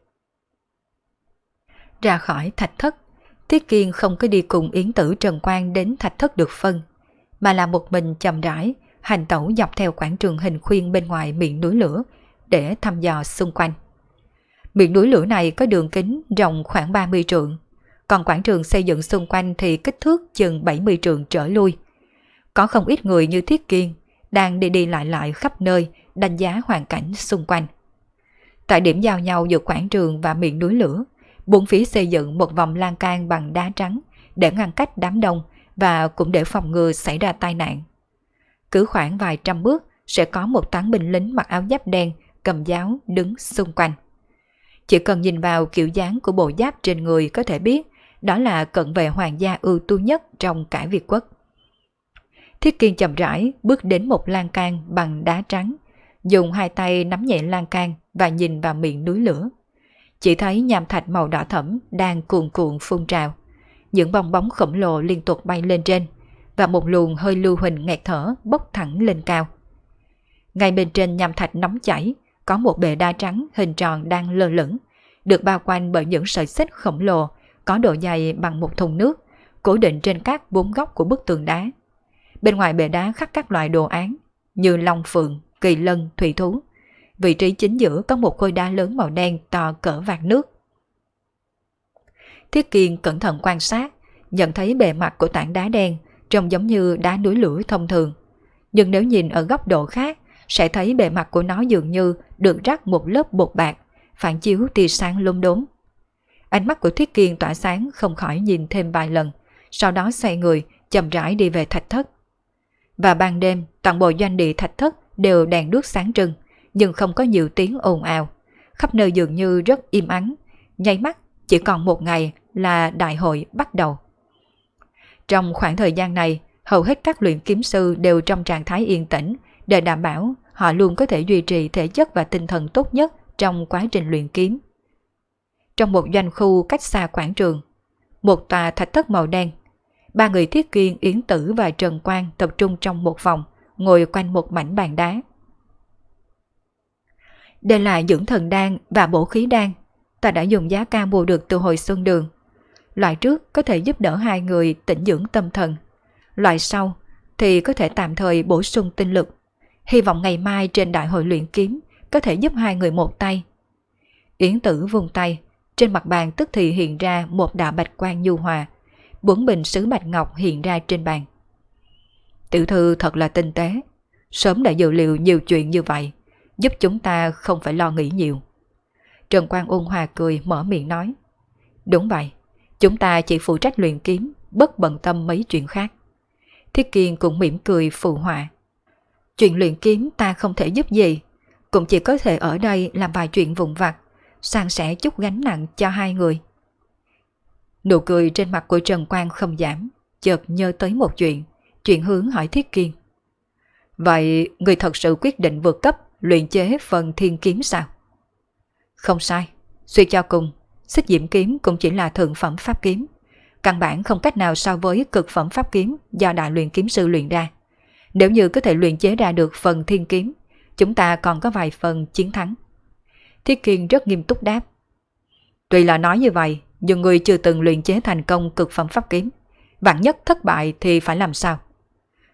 A: Ra khỏi thạch thất, Thiết Kiên không có đi cùng Yến Tử Trần Quan đến thạch thất được phân, mà là một mình chậm rãi hành tẩu dọc theo quảng trường hình khuyên bên ngoài miệng núi lửa để thăm dò xung quanh. Miệng núi lửa này có đường kính rộng khoảng 30 trượng, còn quảng trường xây dựng xung quanh thì kích thước chừng 70 trượng trở lui. Có không ít người như Thiết Kiên đang đi đi lại khắp nơi đánh giá hoàn cảnh xung quanh. Tại điểm giao nhau giữa quảng trường và miệng núi lửa, bốn phía xây dựng một vòng lan can bằng đá trắng để ngăn cách đám đông và cũng để phòng ngừa xảy ra tai nạn. Cứ khoảng vài trăm bước sẽ có một toán binh lính mặc áo giáp đen cầm giáo đứng xung quanh. Chỉ cần nhìn vào kiểu dáng của bộ giáp trên người có thể biết đó là cận vệ hoàng gia ưu tú nhất trong cả Việt quốc. Thiết Kiên chậm rãi bước đến một lan can bằng đá trắng, dùng 2 tay nắm nhẹ lan can và nhìn vào miệng núi lửa. Chỉ thấy nham thạch màu đỏ thẫm đang cuồn cuộn phun trào. Những bong bóng khổng lồ liên tục bay lên trên, và một luồng hơi lưu huỳnh nghẹt thở bốc thẳng lên cao. Ngay bên trên nham thạch nóng chảy, có một bệ đá trắng hình tròn đang lơ lửng, được bao quanh bởi những sợi xích khổng lồ có độ dày bằng một thùng nước, cố định trên các 4 góc của bức tường đá. Bên ngoài bệ đá khắc các loại đồ án như long phượng, kỳ lân, thủy thú. Vị trí chính giữa có một khối đá lớn màu đen to cỡ vạc nước. Thiết Kiên cẩn thận quan sát, nhận thấy bề mặt của tảng đá đen trông giống như đá núi lửa thông thường. Nhưng nếu nhìn ở góc độ khác, sẽ thấy bề mặt của nó dường như được rắc một lớp bột bạc, phản chiếu tia sáng lốm đốm. Ánh mắt của Thiết Kiên tỏa sáng không khỏi nhìn thêm vài lần, sau đó xoay người, chậm rãi đi về thạch thất. Và ban đêm, toàn bộ doanh địa thạch thất đều đèn đuốc sáng trưng, nhưng không có nhiều tiếng ồn ào. Khắp nơi dường như rất im ắng, nháy mắt chỉ còn 1 ngày là đại hội bắt đầu. Trong khoảng thời gian này, hầu hết các luyện kiếm sư đều trong trạng thái yên tĩnh để đảm bảo họ luôn có thể duy trì thể chất và tinh thần tốt nhất trong quá trình luyện kiếm. Trong một doanh khu cách xa quảng trường, một tòa thạch thất màu đen, 3 người Thiết Kiên, Yến Tử và Trần Quan tập trung trong một phòng, ngồi quanh một mảnh bàn đá. Đây là dưỡng thần đan và bổ khí đan, ta đã dùng giá cao mua được từ hồi xuân đường. Loại trước có thể giúp đỡ 2 người tĩnh dưỡng tâm thần, loại sau thì có thể tạm thời bổ sung tinh lực. Hy vọng ngày mai trên đại hội luyện kiếm có thể giúp 2 người một tay. Yến Tử vung tay, trên mặt bàn tức thì hiện ra một đạo bạch quang nhu hòa, 4 bình sứ bạch ngọc hiện ra trên bàn. Tiểu thư thật là tinh tế, sớm đã dự liệu nhiều chuyện như vậy, giúp chúng ta không phải lo nghĩ nhiều. Trần Quan ôn hòa cười mở miệng nói. Đúng vậy, chúng ta chỉ phụ trách luyện kiếm, bất bận tâm mấy chuyện khác. Thiết Kiên cũng mỉm cười phụ họa. Chuyện luyện kiếm ta không thể giúp gì, cũng chỉ có thể ở đây làm vài chuyện vụn vặt, san sẻ chút gánh nặng cho 2 người. Nụ cười trên mặt của Trần Quan không giảm, chợt nhớ tới một chuyện hướng hỏi Thiết Kiên. Vậy người thật sự quyết định vượt cấp luyện chế phần thiên kiếm sao? Không sai, suy cho cùng, xích diễm kiếm cũng chỉ là thượng phẩm pháp kiếm, căn bản không cách nào so với cực phẩm pháp kiếm do đại luyện kiếm sư luyện ra. Nếu như có thể luyện chế ra được phần thiên kiếm, chúng ta còn có vài phần chiến thắng. Thiết Kiên rất nghiêm túc đáp. Tuy là nói như vậy, nhưng người chưa từng luyện chế thành công cực phẩm pháp kiếm, vạn nhất thất bại thì phải làm sao?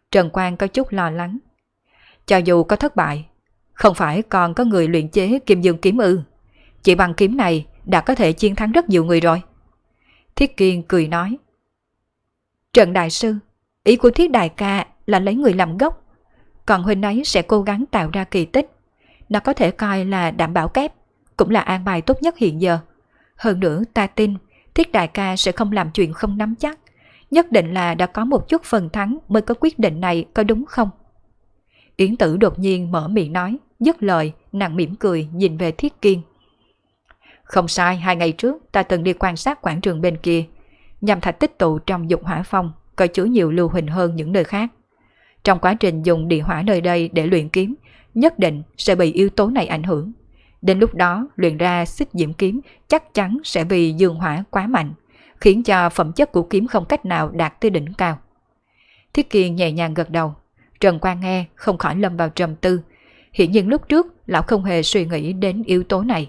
A: Trần Quang có chút lo lắng. Cho dù có thất bại, không phải còn có người luyện chế Kim Dương kiếm ư? Chỉ bằng kiếm này đã có thể chiến thắng rất nhiều người rồi. Thiết Kiên cười nói. Trần Đại Sư, ý của Thiết Đại ca là lấy người làm gốc, còn huynh ấy sẽ cố gắng tạo ra kỳ tích. Nó có thể coi là đảm bảo kép, cũng là an bài tốt nhất hiện giờ. Hơn nữa ta tin Thiết Đại ca sẽ không làm chuyện không nắm chắc, nhất định là đã có một chút phần thắng mới có quyết định này, có đúng không? Yến Tử đột nhiên mở miệng nói, dứt lời nàng mỉm cười nhìn về Thiết Kiên. Không sai, 2 ngày trước ta từng đi quan sát quảng trường bên kia. Nham thạch tích tụ trong dục hỏa phong có chứa nhiều lưu huỳnh hơn những nơi khác. Trong quá trình dùng địa hỏa nơi đây để luyện kiếm, nhất định sẽ bị yếu tố này ảnh hưởng. Đến lúc đó luyện ra xích diễm kiếm chắc chắn sẽ vì dương hỏa quá mạnh, khiến cho phẩm chất của kiếm không cách nào đạt tới đỉnh cao. Thiết Kiên nhẹ nhàng gật đầu. Trần Quang nghe không khỏi lâm vào trầm tư. Hiển nhiên lúc trước lão không hề suy nghĩ đến yếu tố này.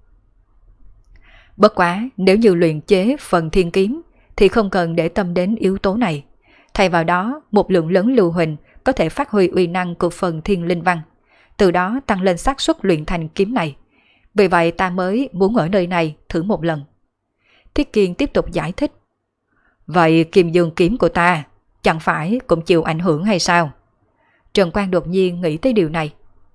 A: Bất quá nếu như luyện chế phần thiên kiếm thì không cần để tâm đến yếu tố này. Thay vào đó một lượng lớn lưu huỳnh có thể phát huy uy năng của phần thiên linh văn, từ đó tăng lên xác suất luyện thành kiếm này. Vì vậy ta mới muốn ở nơi này thử một lần. Thiết Kiên tiếp tục giải thích. Vậy Kim Dương kiếm của ta chẳng phải cũng chịu ảnh hưởng hay sao? Trần Quang đột nhiên nghĩ tới điều này.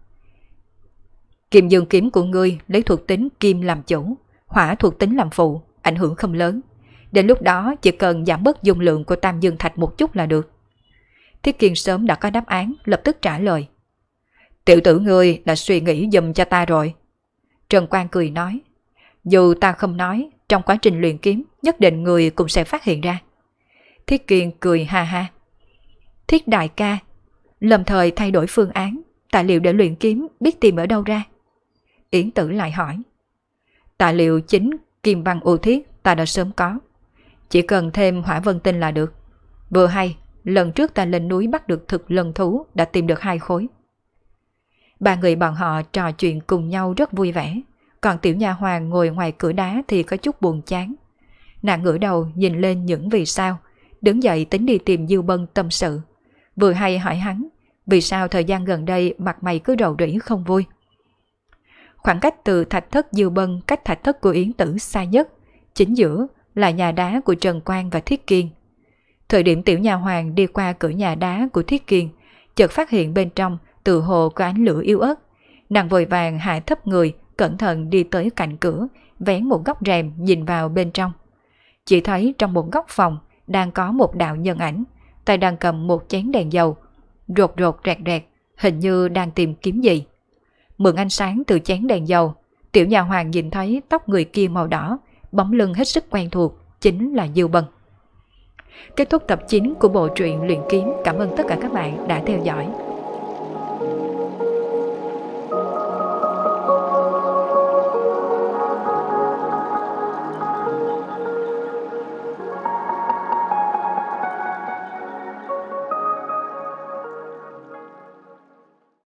A: Kim Dương kiếm của ngươi lấy thuộc tính kim làm chủ, hỏa thuộc tính làm phụ, ảnh hưởng không lớn. Đến lúc đó chỉ cần giảm bớt dung lượng của Tam Dương Thạch một chút là được. Thiết Kiên sớm đã có đáp án, lập tức trả lời. Tiểu tử ngươi đã suy nghĩ giùm cho ta rồi. Trần Quang cười nói. Dù ta không nói, trong quá trình luyện kiếm nhất định người cũng sẽ phát hiện ra. Thiết Kiên cười ha ha. Thiết đại ca, lâm thời thay đổi phương án, tài liệu để luyện kiếm biết tìm ở đâu ra? Yến Tử lại hỏi. Tài liệu chính kim văn ưu thiết ta đã sớm có, chỉ cần thêm hỏa vân tinh là được. Vừa hay lần trước ta lên núi bắt được thực lân thú đã tìm được 2 khối. 3 người bọn họ trò chuyện cùng nhau rất vui vẻ, còn tiểu nha hoàn ngồi ngoài cửa đá thì có chút buồn chán. Nàng ngửa đầu nhìn lên những vì sao, đứng dậy tính đi tìm Diêu Bân tâm sự. Vừa hay hỏi hắn vì sao thời gian gần đây mặt mày cứ rầu rĩ không vui. Khoảng cách từ thạch thất Diêu Bân cách thạch thất của Yến Tử xa nhất, chính giữa là nhà đá của Trần Quang và Thiết Kiên. Thời điểm tiểu nha hoàng đi qua cửa nhà đá của Thiết Kiên, chợt phát hiện bên trong tự hồ có ánh lửa yếu ớt. Nàng vội vàng hạ thấp người, cẩn thận đi tới cạnh cửa, vén một góc rèm nhìn vào bên trong. Chỉ thấy trong một góc phòng đang có một đạo nhân ảnh, tay đang cầm một chén đèn dầu, rột rột rẹt rẹt, hình như đang tìm kiếm gì. Mượn ánh sáng từ chén đèn dầu, tiểu nhà hoàng nhìn thấy tóc người kia màu đỏ, bóng lưng hết sức quen thuộc, chính là Diêu Bân. Kết thúc tập 9 của bộ truyện Luyện Kiếm. Cảm ơn tất cả các bạn đã theo dõi.